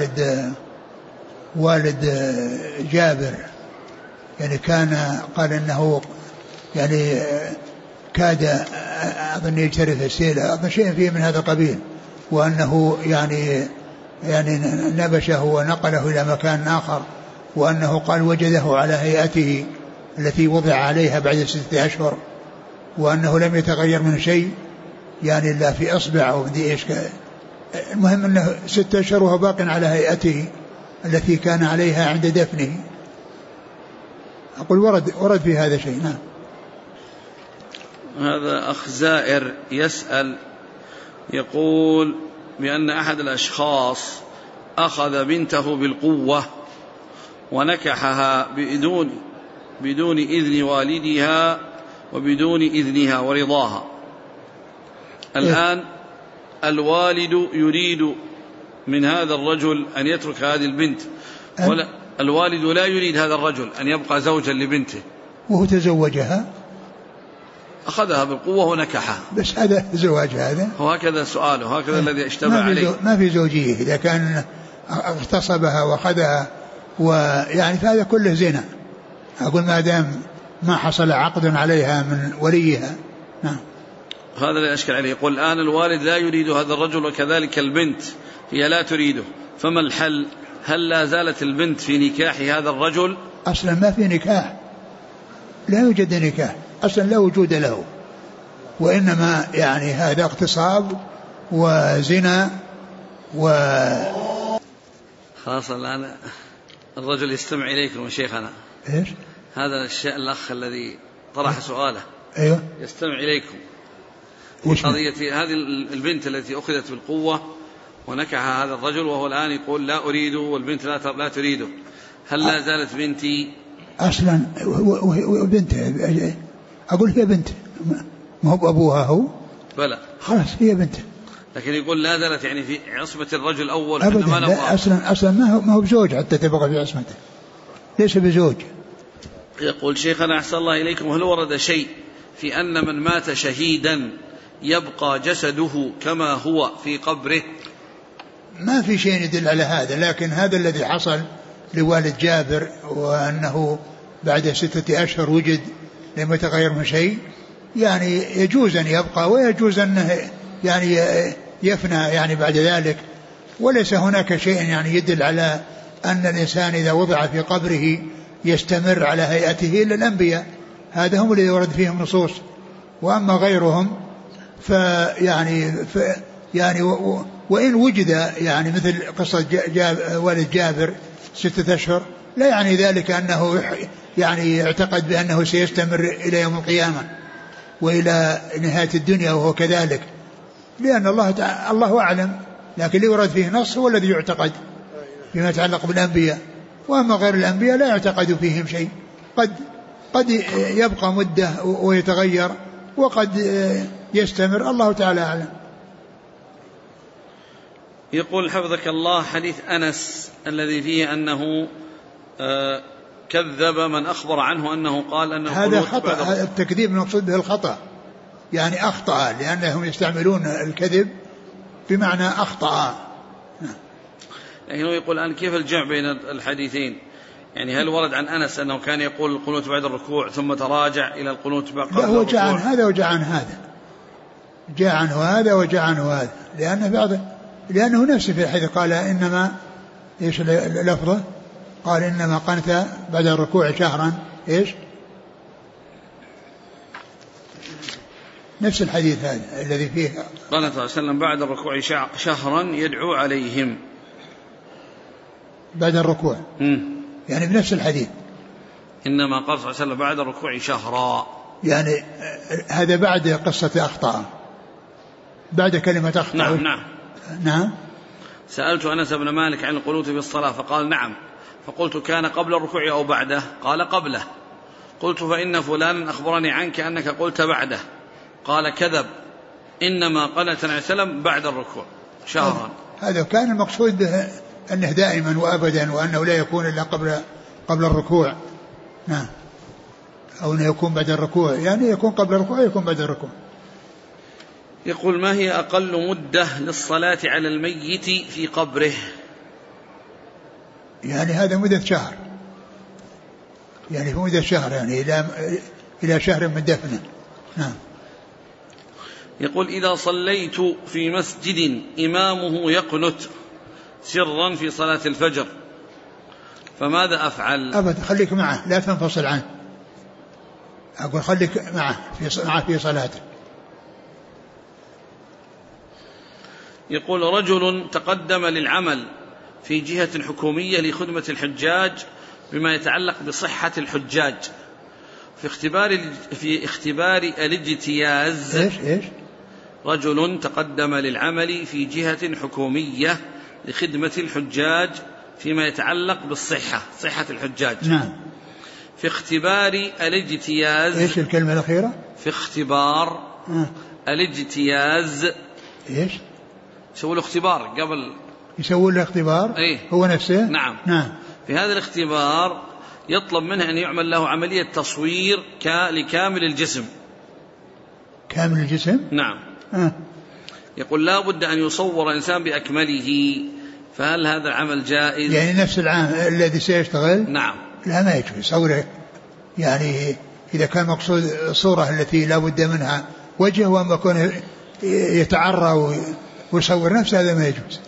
[SPEAKER 2] والد جابر يعني كان قال إنه يعني كاد أظن يجترف السيلة، أظن شيء فيه من هذا القبيل، وأنه يعني نبشه ونقله إلى مكان آخر، وأنه قال وجده على هيئته التي وضع عليها بعد 6 أشهر، وأنه لم يتغير من شيء يعني إلا في أصبع أو بدي إيش. المهم أنه 6 أشهر وهو باق على هيئته التي كان عليها عند دفنه. أقول ورد في هذا شيء. نعم.
[SPEAKER 1] هذا أخ زائر يسأل يقول بأن أحد الأشخاص أخذ بنته بالقوة ونكحها بدون إذن والدها وبدون إذنها ورضاها. الآن الوالد يريد من هذا الرجل أن يترك هذه البنت، ولا الوالد لا يريد هذا الرجل أن يبقى زوجا لبنته،
[SPEAKER 2] وهو تزوجها،
[SPEAKER 1] أخذها بالقوة ونكحها،
[SPEAKER 2] بس هذا زواج هذا،
[SPEAKER 1] وهكذا سؤاله، هكذا الذي اشتبه عليه.
[SPEAKER 2] ما في زوجية إذا كان اغتصبها وأخذها ويعني فهذا كله زنا. أقول ما دام ما حصل عقد عليها من وليها. نعم.
[SPEAKER 1] هذا اللي أشكل عليه. يقول الآن الوالد لا يريد هذا الرجل وكذلك البنت هي لا تريده، فما الحل؟ هل لا زالت البنت في نكاح هذا الرجل؟
[SPEAKER 2] أصلا ما في نكاح، لا يوجد نكاح أصلا، لا وجود له، وإنما يعني هذا اغتصاب وزنا
[SPEAKER 1] خلاص. الآن الرجل يستمع إليكم يا شيخنا.
[SPEAKER 2] إيش؟
[SPEAKER 1] هذا الشيء الأخ الذي طرح سؤاله.
[SPEAKER 2] أيوه.
[SPEAKER 1] يستمع إليكم. قضية هذه البنت التي أخذت بالقوة ونكحها هذا الرجل، وهو الآن يقول لا أريده والبنت لا تريده، هل لا زالت بنتي؟
[SPEAKER 2] أصلا بنت، أقول هي بنت، ما هو أبوها هو؟
[SPEAKER 1] بلى
[SPEAKER 2] خلاص هي بنت،
[SPEAKER 1] لكن يقول لا زالت يعني في عصمة الرجل الأول
[SPEAKER 2] أبدا. لا أصلا ما هو بزوج حتى تبقى في عصمته، ليس بزوج.
[SPEAKER 1] يقول شيخنا أحسن الله إليكم، هل ورد شيء في أن من مات شهيدا يبقى جسده كما هو في قبره؟
[SPEAKER 2] ما في شيء يدل على هذا، لكن هذا الذي حصل لوالد جابر، وأنه بعد 6 أشهر وجد لم يتغير من شيء، يعني يجوز أن يبقى ويجوز أنه يعني يفنى يعني بعد ذلك، وليس هناك شيء يعني يدل على أن الإنسان إذا وضع في قبره يستمر على هيئته إلا الأنبياء، هذا هم الذي ورد فيهم نصوص، وأما غيرهم يعني وإن وجد يعني مثل قصة والد جابر 6 أشهر، لا يعني ذلك أنه يعني اعتقد بأنه سيستمر إلى يوم القيامة وإلى نهاية الدنيا وهو كذلك، لأن الله أعلم، لكن اللي ورد فيه نص هو الذي يعتقد فيما يتعلق بالأنبياء، وأما غير الأنبياء لا يعتقد فيهم شيء، قد يبقى مدة ويتغير، وقد يستمر، الله تعالى أعلم.
[SPEAKER 1] يقول حفظك الله حديث أنس الذي فيه أنه كذب من أخبر عنه أنه قال أنه
[SPEAKER 2] هذا خطأ، التكذيب المقصود به الخطأ، يعني أخطأ، لأنهم يستعملون الكذب بمعنى أخطأ.
[SPEAKER 1] لكن هو يقول الآن كيف الجمع بين الحديثين؟ يعني هل ورد عن أنس أنه كان يقول القنوت بعد الركوع ثم تراجع إلى القنوت بعد الركوع؟
[SPEAKER 2] لا، هو جاء عن هذا وجاء عن هذا، جاء عنه هذا وجاء عنه هذا، لأنه نفسه في الحديث قال إنما إيش لفظه؟ قال إنما قنت بعد الركوع شهرا، إيش نفس الحديث هذا الذي فيه
[SPEAKER 1] قال صلى الله عليه وسلم بعد الركوع شهرا يدعو عليهم
[SPEAKER 2] بعد الركوع، يعني بنفس الحديث
[SPEAKER 1] إنما قال صلى الله عليه وسلم بعد الركوع شهرا،
[SPEAKER 2] يعني هذا بعد قصة أخطاء، بعد كلمة أخطاء. نعم.
[SPEAKER 1] سألت أنس بن مالك عن القنوت في الصلاة فقال نعم، فقلت كان قبل الركوع أو بعده؟ قال قبله. قلت فإن فلانا أخبرني عنك أنك قلت بعده، قال كذب، إنما قال صلى الله عليه وسلم بعد الركوع شهرا.
[SPEAKER 2] هذا كان المقصود به أنه دائما وأبدا، وأنه لا يكون إلا قبل الركوع. نعم. أو أنه يكون بعد الركوع، يعني يكون قبل الركوع يكون بعد الركوع.
[SPEAKER 1] يقول: ما هي أقل مدة للصلاة على الميت في قبره؟
[SPEAKER 2] يعني هذا مدة شهر، يعني في مدة شهر، يعني إلى شهر من دفنه. نعم.
[SPEAKER 1] يقول: إذا صليت في مسجد إمامه يقنت سرا في صلاة الفجر فماذا أفعل؟
[SPEAKER 2] أبدا، خليك معه، لا تنفصل عنه. أقول خليك معه في صلاته.
[SPEAKER 1] يقول: رجل تقدم للعمل في جهة حكومية لخدمة الحجاج بما يتعلق بصحة الحجاج في اختبار الاجتياز.
[SPEAKER 2] إيش؟
[SPEAKER 1] رجل تقدم للعمل في جهة حكومية لخدمة الحجاج فيما يتعلق صحة الحجاج.
[SPEAKER 2] نعم.
[SPEAKER 1] في اختبار الاجتياز.
[SPEAKER 2] إيش الكلمة الأخيرة؟
[SPEAKER 1] في اختبار الاجتياز.
[SPEAKER 2] إيش؟
[SPEAKER 1] يسوي له اختبار قبل.
[SPEAKER 2] يسوي له اختبار؟
[SPEAKER 1] أيه؟
[SPEAKER 2] هو نفسه؟
[SPEAKER 1] نعم.
[SPEAKER 2] نعم.
[SPEAKER 1] في هذا الاختبار يطلب منه أن يعمل له عملية تصوير لكامل الجسم.
[SPEAKER 2] كامل الجسم؟
[SPEAKER 1] نعم. يقول: لا بد أن يصور إنسان بأكمله، فهل هذا العمل جائز؟
[SPEAKER 2] يعني نفس العام الذي سيشتغل؟
[SPEAKER 1] نعم.
[SPEAKER 2] لا، ما يجوز صوره، يعني إذا كان مقصود الصورة التي لا بد منها وجه، وأما يكون يتعرى ويصور نفسه، هذا ما يجوز.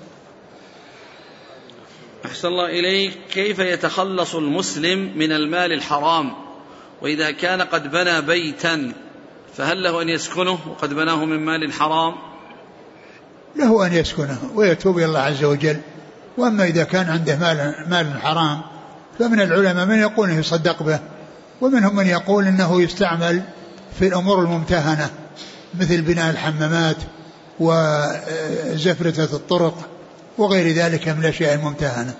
[SPEAKER 1] أحسن الله إليك. كيف يتخلص المسلم من المال الحرام وإذا كان قد بنى بيتا فهل له أن يسكنه وقد بناه من مال حرام؟
[SPEAKER 2] له أن يسكنه ويتوب إلى الله عز وجل. وأما إذا كان عنده مال حرام فمن العلماء من يقول أنه يصدق به، ومنهم من يقول أنه يستعمل في الأمور الممتهنة مثل بناء الحمامات وزفرة الطرق وغير ذلك من الأشياء الممتهنة.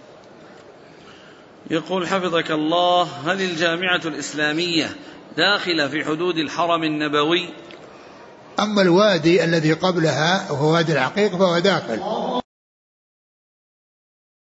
[SPEAKER 1] يقول: حفظك الله: هل الجامعة الإسلامية داخلة في حدود الحرم النبوي؟
[SPEAKER 2] أما الوادي الذي قبلها وهو وادي العقيق فهو داخل.